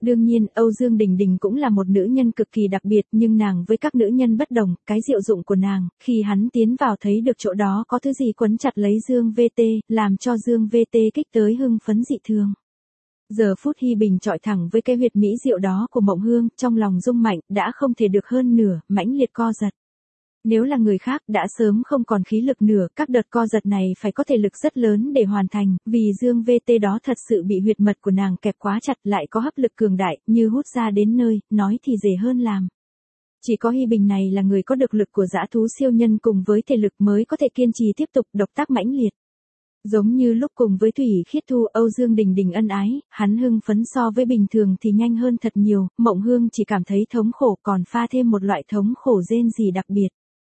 Đương nhiên, Âu Dương Đình Đình cũng là một nữ nhân cực kỳ đặc biệt, nhưng nàng với các nữ nhân bất đồng, cái diệu dụng của nàng, khi hắn tiến vào thấy được chỗ đó có thứ gì quấn chặt lấy Dương VT, làm cho Dương VT kích tới hưng phấn dị thường. Giờ phút Hi Bình chọi thẳng với cái huyệt mỹ diệu đó của Mộng Hương, trong lòng rung mạnh, đã không thể được hơn nửa, mãnh liệt co giật. Nếu là người khác đã sớm không còn khí lực nửa, các đợt co giật này phải có thể lực rất lớn để hoàn thành, vì Dương VT đó thật sự bị huyệt mật của nàng kẹp quá chặt, lại có hấp lực cường đại, như hút ra đến nơi, nói thì dễ hơn làm. Chỉ có Hi Bình này là người có được lực của dã thú siêu nhân cùng với thể lực mới có thể kiên trì tiếp tục độc tác mãnh liệt. Giống như lúc cùng với Thủy Khiết Thu, Âu Dương Đình Đình ân ái, hắn hưng phấn so với bình thường thì nhanh hơn thật nhiều, Mộng Hương chỉ cảm thấy thống khổ, còn pha thêm một loại thống khổ rên rỉ đặc biệt.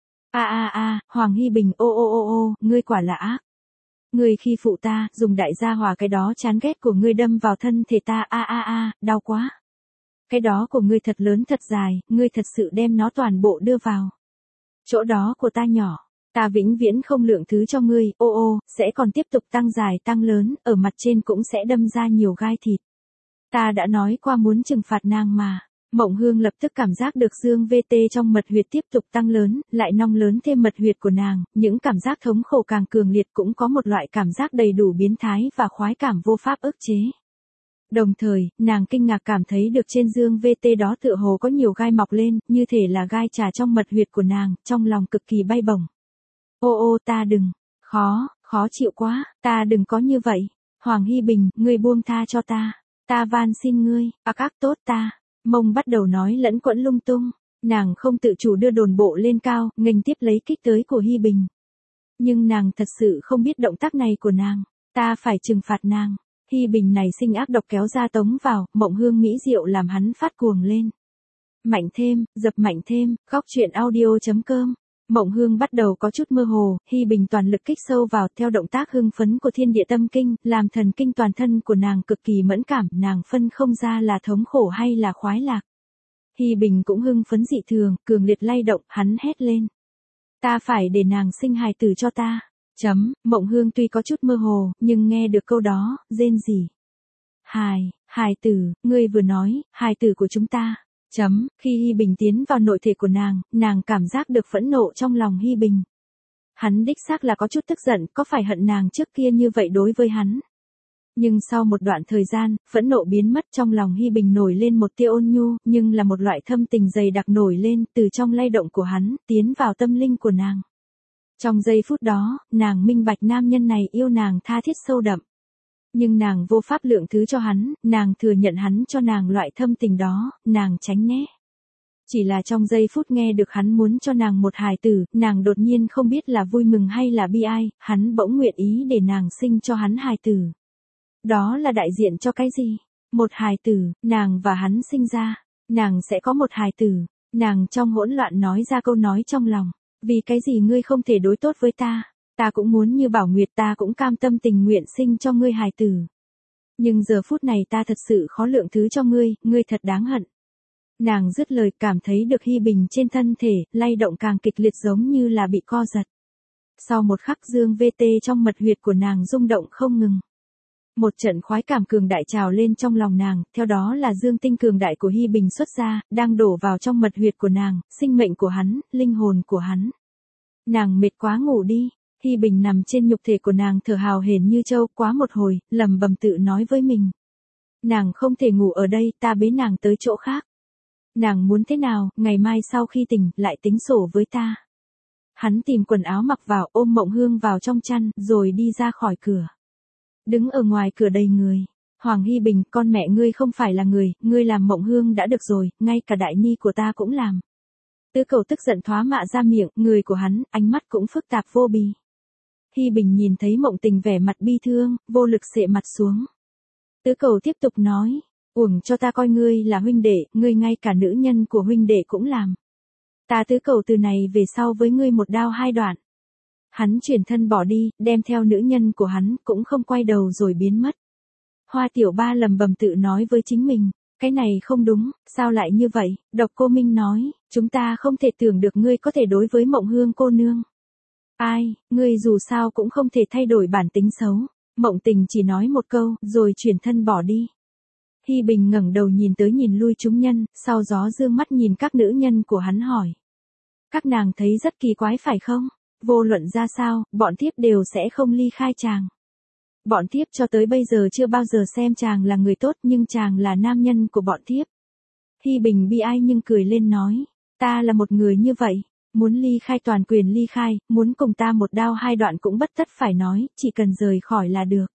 Hoàng Hi Bình, ngươi quả là ác. Ngươi khi phụ ta, dùng đại gia hỏa cái đó chán ghét của ngươi đâm vào thân thể ta, đau quá. Cái đó của ngươi thật lớn thật dài, ngươi thật sự đem nó toàn bộ đưa vào. Chỗ đó của ta nhỏ, ta vĩnh viễn không lượng thứ cho ngươi, sẽ còn tiếp tục tăng dài tăng lớn, ở mặt trên cũng sẽ đâm ra nhiều gai thịt. Ta đã nói qua muốn trừng phạt nàng mà. Mộng Hương lập tức cảm giác được Dương VT trong mật huyệt tiếp tục tăng lớn, lại nong lớn thêm mật huyệt của nàng, những cảm giác thống khổ càng cường liệt, cũng có một loại cảm giác đầy đủ biến thái và khoái cảm vô pháp ức chế. Đồng thời, nàng kinh ngạc cảm thấy được trên Dương VT đó tựa hồ có nhiều gai mọc lên, như thể là gai trà trong mật huyệt của nàng, trong lòng cực kỳ bay bổng. Ta đừng, khó chịu quá, ta đừng có như vậy. Hoàng Hi Bình, ngươi buông tha cho ta van xin ngươi, các tốt ta. Mông bắt đầu nói lẫn quẫn lung tung, nàng không tự chủ đưa đồn bộ lên cao, nghênh tiếp lấy kích tới của Hi Bình. Nhưng nàng thật sự không biết động tác này của nàng, ta phải trừng phạt nàng. Hi Bình này sinh ác độc kéo ra tống vào, Mộng Hương mỹ diệu làm hắn phát cuồng lên. Mạnh thêm, dập mạnh thêm, góc truyện audio.com. Mộng Hương bắt đầu có chút mơ hồ, Hi Bình toàn lực kích sâu vào theo động tác hưng phấn của thiên địa tâm kinh, làm thần kinh toàn thân của nàng cực kỳ mẫn cảm, nàng phân không ra là thống khổ hay là khoái lạc. Hi Bình cũng hưng phấn dị thường, cường liệt lay động, hắn hét lên. Ta phải để nàng sinh hài tử cho ta. Mộng Hương tuy có chút mơ hồ, nhưng nghe được câu đó, rên rỉ. Hài tử, ngươi vừa nói, hài tử của chúng ta. Khi Hi Bình tiến vào nội thể của nàng cảm giác được phẫn nộ trong lòng Hi Bình. Hắn đích xác là có chút tức giận, có phải hận nàng trước kia như vậy đối với hắn. Nhưng sau một đoạn thời gian, phẫn nộ biến mất, trong lòng Hi Bình nổi lên một tia ôn nhu, nhưng là một loại thâm tình dày đặc nổi lên, từ trong lay động của hắn, tiến vào tâm linh của nàng. Trong giây phút đó, nàng minh bạch nam nhân này yêu nàng tha thiết sâu đậm. Nhưng nàng vô pháp lượng thứ cho hắn, nàng thừa nhận hắn cho nàng loại thâm tình đó, nàng tránh né. Chỉ là trong giây phút nghe được hắn muốn cho nàng một hài tử, nàng đột nhiên không biết là vui mừng hay là bi ai, hắn bỗng nguyện ý để nàng sinh cho hắn hài tử. Đó là đại diện cho cái gì? Một hài tử, nàng và hắn sinh ra, nàng sẽ có một hài tử, nàng trong hỗn loạn nói ra câu nói trong lòng, vì cái gì ngươi không thể đối tốt với ta? Ta cũng muốn như Bảo Nguyệt, ta cũng cam tâm tình nguyện sinh cho ngươi hài tử. Nhưng giờ phút này ta thật sự khó lượng thứ cho ngươi thật đáng hận. Nàng dứt lời cảm thấy được Hi Bình trên thân thể, lay động càng kịch liệt giống như là bị co giật. Sau một khắc Dương VT trong mật huyệt của nàng rung động không ngừng. Một trận khoái cảm cường đại trào lên trong lòng nàng, theo đó là dương tinh cường đại của Hi Bình xuất ra, đang đổ vào trong mật huyệt của nàng, sinh mệnh của hắn, linh hồn của hắn. Nàng mệt quá ngủ đi. Hi Bình nằm trên nhục thể của nàng thở hào hển như trâu, quá một hồi, lẩm bẩm tự nói với mình. Nàng không thể ngủ ở đây, ta bế nàng tới chỗ khác. Nàng muốn thế nào, ngày mai sau khi tỉnh, lại tính sổ với ta. Hắn tìm quần áo mặc vào, ôm Mộng Hương vào trong chăn, rồi đi ra khỏi cửa. Đứng ở ngoài cửa đầy người. Hoàng Hi Bình, con mẹ ngươi không phải là người, ngươi làm Mộng Hương đã được rồi, ngay cả đại ni của ta cũng làm. Tứ Cầu tức giận thoá mạ ra miệng, người của hắn, ánh mắt cũng phức tạp vô bì. Hi Bình nhìn thấy Mộng Tình vẻ mặt bi thương, vô lực xệ mặt xuống. Tứ Cầu tiếp tục nói, uổng cho ta coi ngươi là huynh đệ, ngươi ngay cả nữ nhân của huynh đệ cũng làm. Ta Tứ Cầu từ này về sau với ngươi một đao hai đoạn. Hắn chuyển thân bỏ đi, đem theo nữ nhân của hắn, cũng không quay đầu rồi biến mất. Hoa Tiểu Ba lầm bầm tự nói với chính mình, cái này không đúng, sao lại như vậy? Độc Cô Minh nói, chúng ta không thể tưởng được ngươi có thể đối với Mộng Hương cô nương. Ai, ngươi dù sao cũng không thể thay đổi bản tính xấu. Mộng Tình chỉ nói một câu, rồi chuyển thân bỏ đi. Hi Bình ngẩng đầu nhìn tới nhìn lui chúng nhân, sau gió dương mắt nhìn các nữ nhân của hắn hỏi. Các nàng thấy rất kỳ quái phải không? Vô luận ra sao, bọn thiếp đều sẽ không ly khai chàng. Bọn thiếp cho tới bây giờ chưa bao giờ xem chàng là người tốt nhưng chàng là nam nhân của bọn thiếp. Hi Bình bi ai nhưng cười lên nói, ta là một người như vậy, muốn ly khai toàn quyền ly khai, muốn cùng ta một đao hai đoạn cũng bất tất phải nói, chỉ cần rời khỏi là được.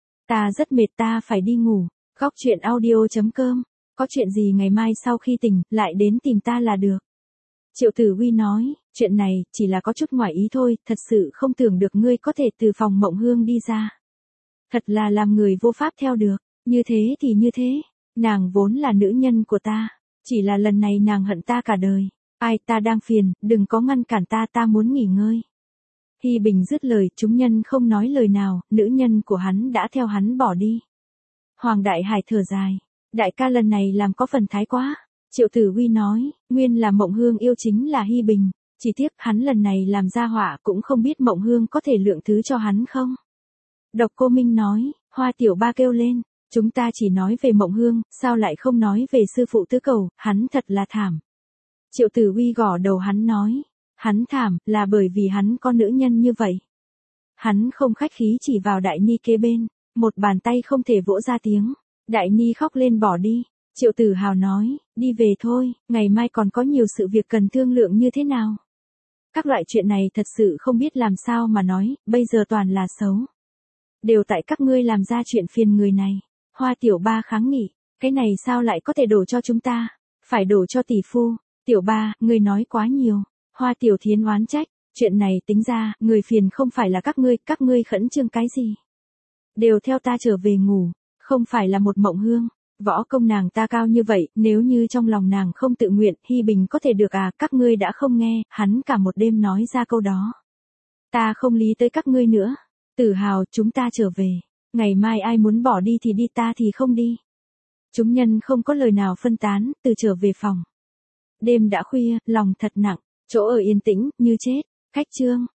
Ta rất mệt ta phải đi ngủ, góc chuyện audio.com, có chuyện gì ngày mai sau khi tỉnh, lại đến tìm ta là được. Triệu Tử Huy nói, chuyện này, chỉ là có chút ngoài ý thôi, thật sự không tưởng được ngươi có thể từ phòng Mộng Hương đi ra. Thật là làm người vô pháp theo được, như thế thì như thế, nàng vốn là nữ nhân của ta, chỉ là lần này nàng hận ta cả đời. Ai ta đang phiền, đừng có ngăn cản ta muốn nghỉ ngơi. Hi Bình dứt lời, chúng nhân không nói lời nào, nữ nhân của hắn đã theo hắn bỏ đi. Hoàng Đại Hải thở dài, đại ca lần này làm có phần thái quá. Triệu Tử Huy nói, nguyên là Mộng Hương yêu chính là Hi Bình, chỉ tiếc hắn lần này làm ra họa cũng không biết Mộng Hương có thể lượng thứ cho hắn không. Độc Cô Minh nói, Hoa Tiểu Ba kêu lên, chúng ta chỉ nói về Mộng Hương, sao lại không nói về sư phụ tứ cầu, hắn thật là thảm. Triệu Tử Huy gõ đầu hắn nói, hắn thảm, là bởi vì hắn có nữ nhân như vậy. Hắn không khách khí chỉ vào Đại Ni kế bên, một bàn tay không thể vỗ ra tiếng. Đại Ni khóc lên bỏ đi. Triệu Tử Hào nói, đi về thôi, ngày mai còn có nhiều sự việc cần thương lượng như thế nào. Các loại chuyện này thật sự không biết làm sao mà nói, bây giờ toàn là xấu. Đều tại các ngươi làm ra chuyện phiền người này. Hoa Tiểu Ba kháng nghị, cái này sao lại có thể đổ cho chúng ta, phải đổ cho tỷ phu. Tiểu Ba, ngươi nói quá nhiều. Hoa Tiểu Thiến oán trách, chuyện này tính ra, người phiền không phải là các ngươi khẩn trương cái gì. Đều theo ta trở về ngủ, không phải là một Mộng Hương. Võ công nàng ta cao như vậy, nếu như trong lòng nàng không tự nguyện, Hi Bình có thể được à, các ngươi đã không nghe, hắn cả một đêm nói ra câu đó. Ta không lý tới các ngươi nữa. Tử Hào, chúng ta trở về. Ngày mai ai muốn bỏ đi thì đi, ta thì không đi. Chúng nhân không có lời nào phân tán, từ trở về phòng. Đêm đã khuya, lòng thật nặng, chỗ ở yên tĩnh, như chết. Khách trương.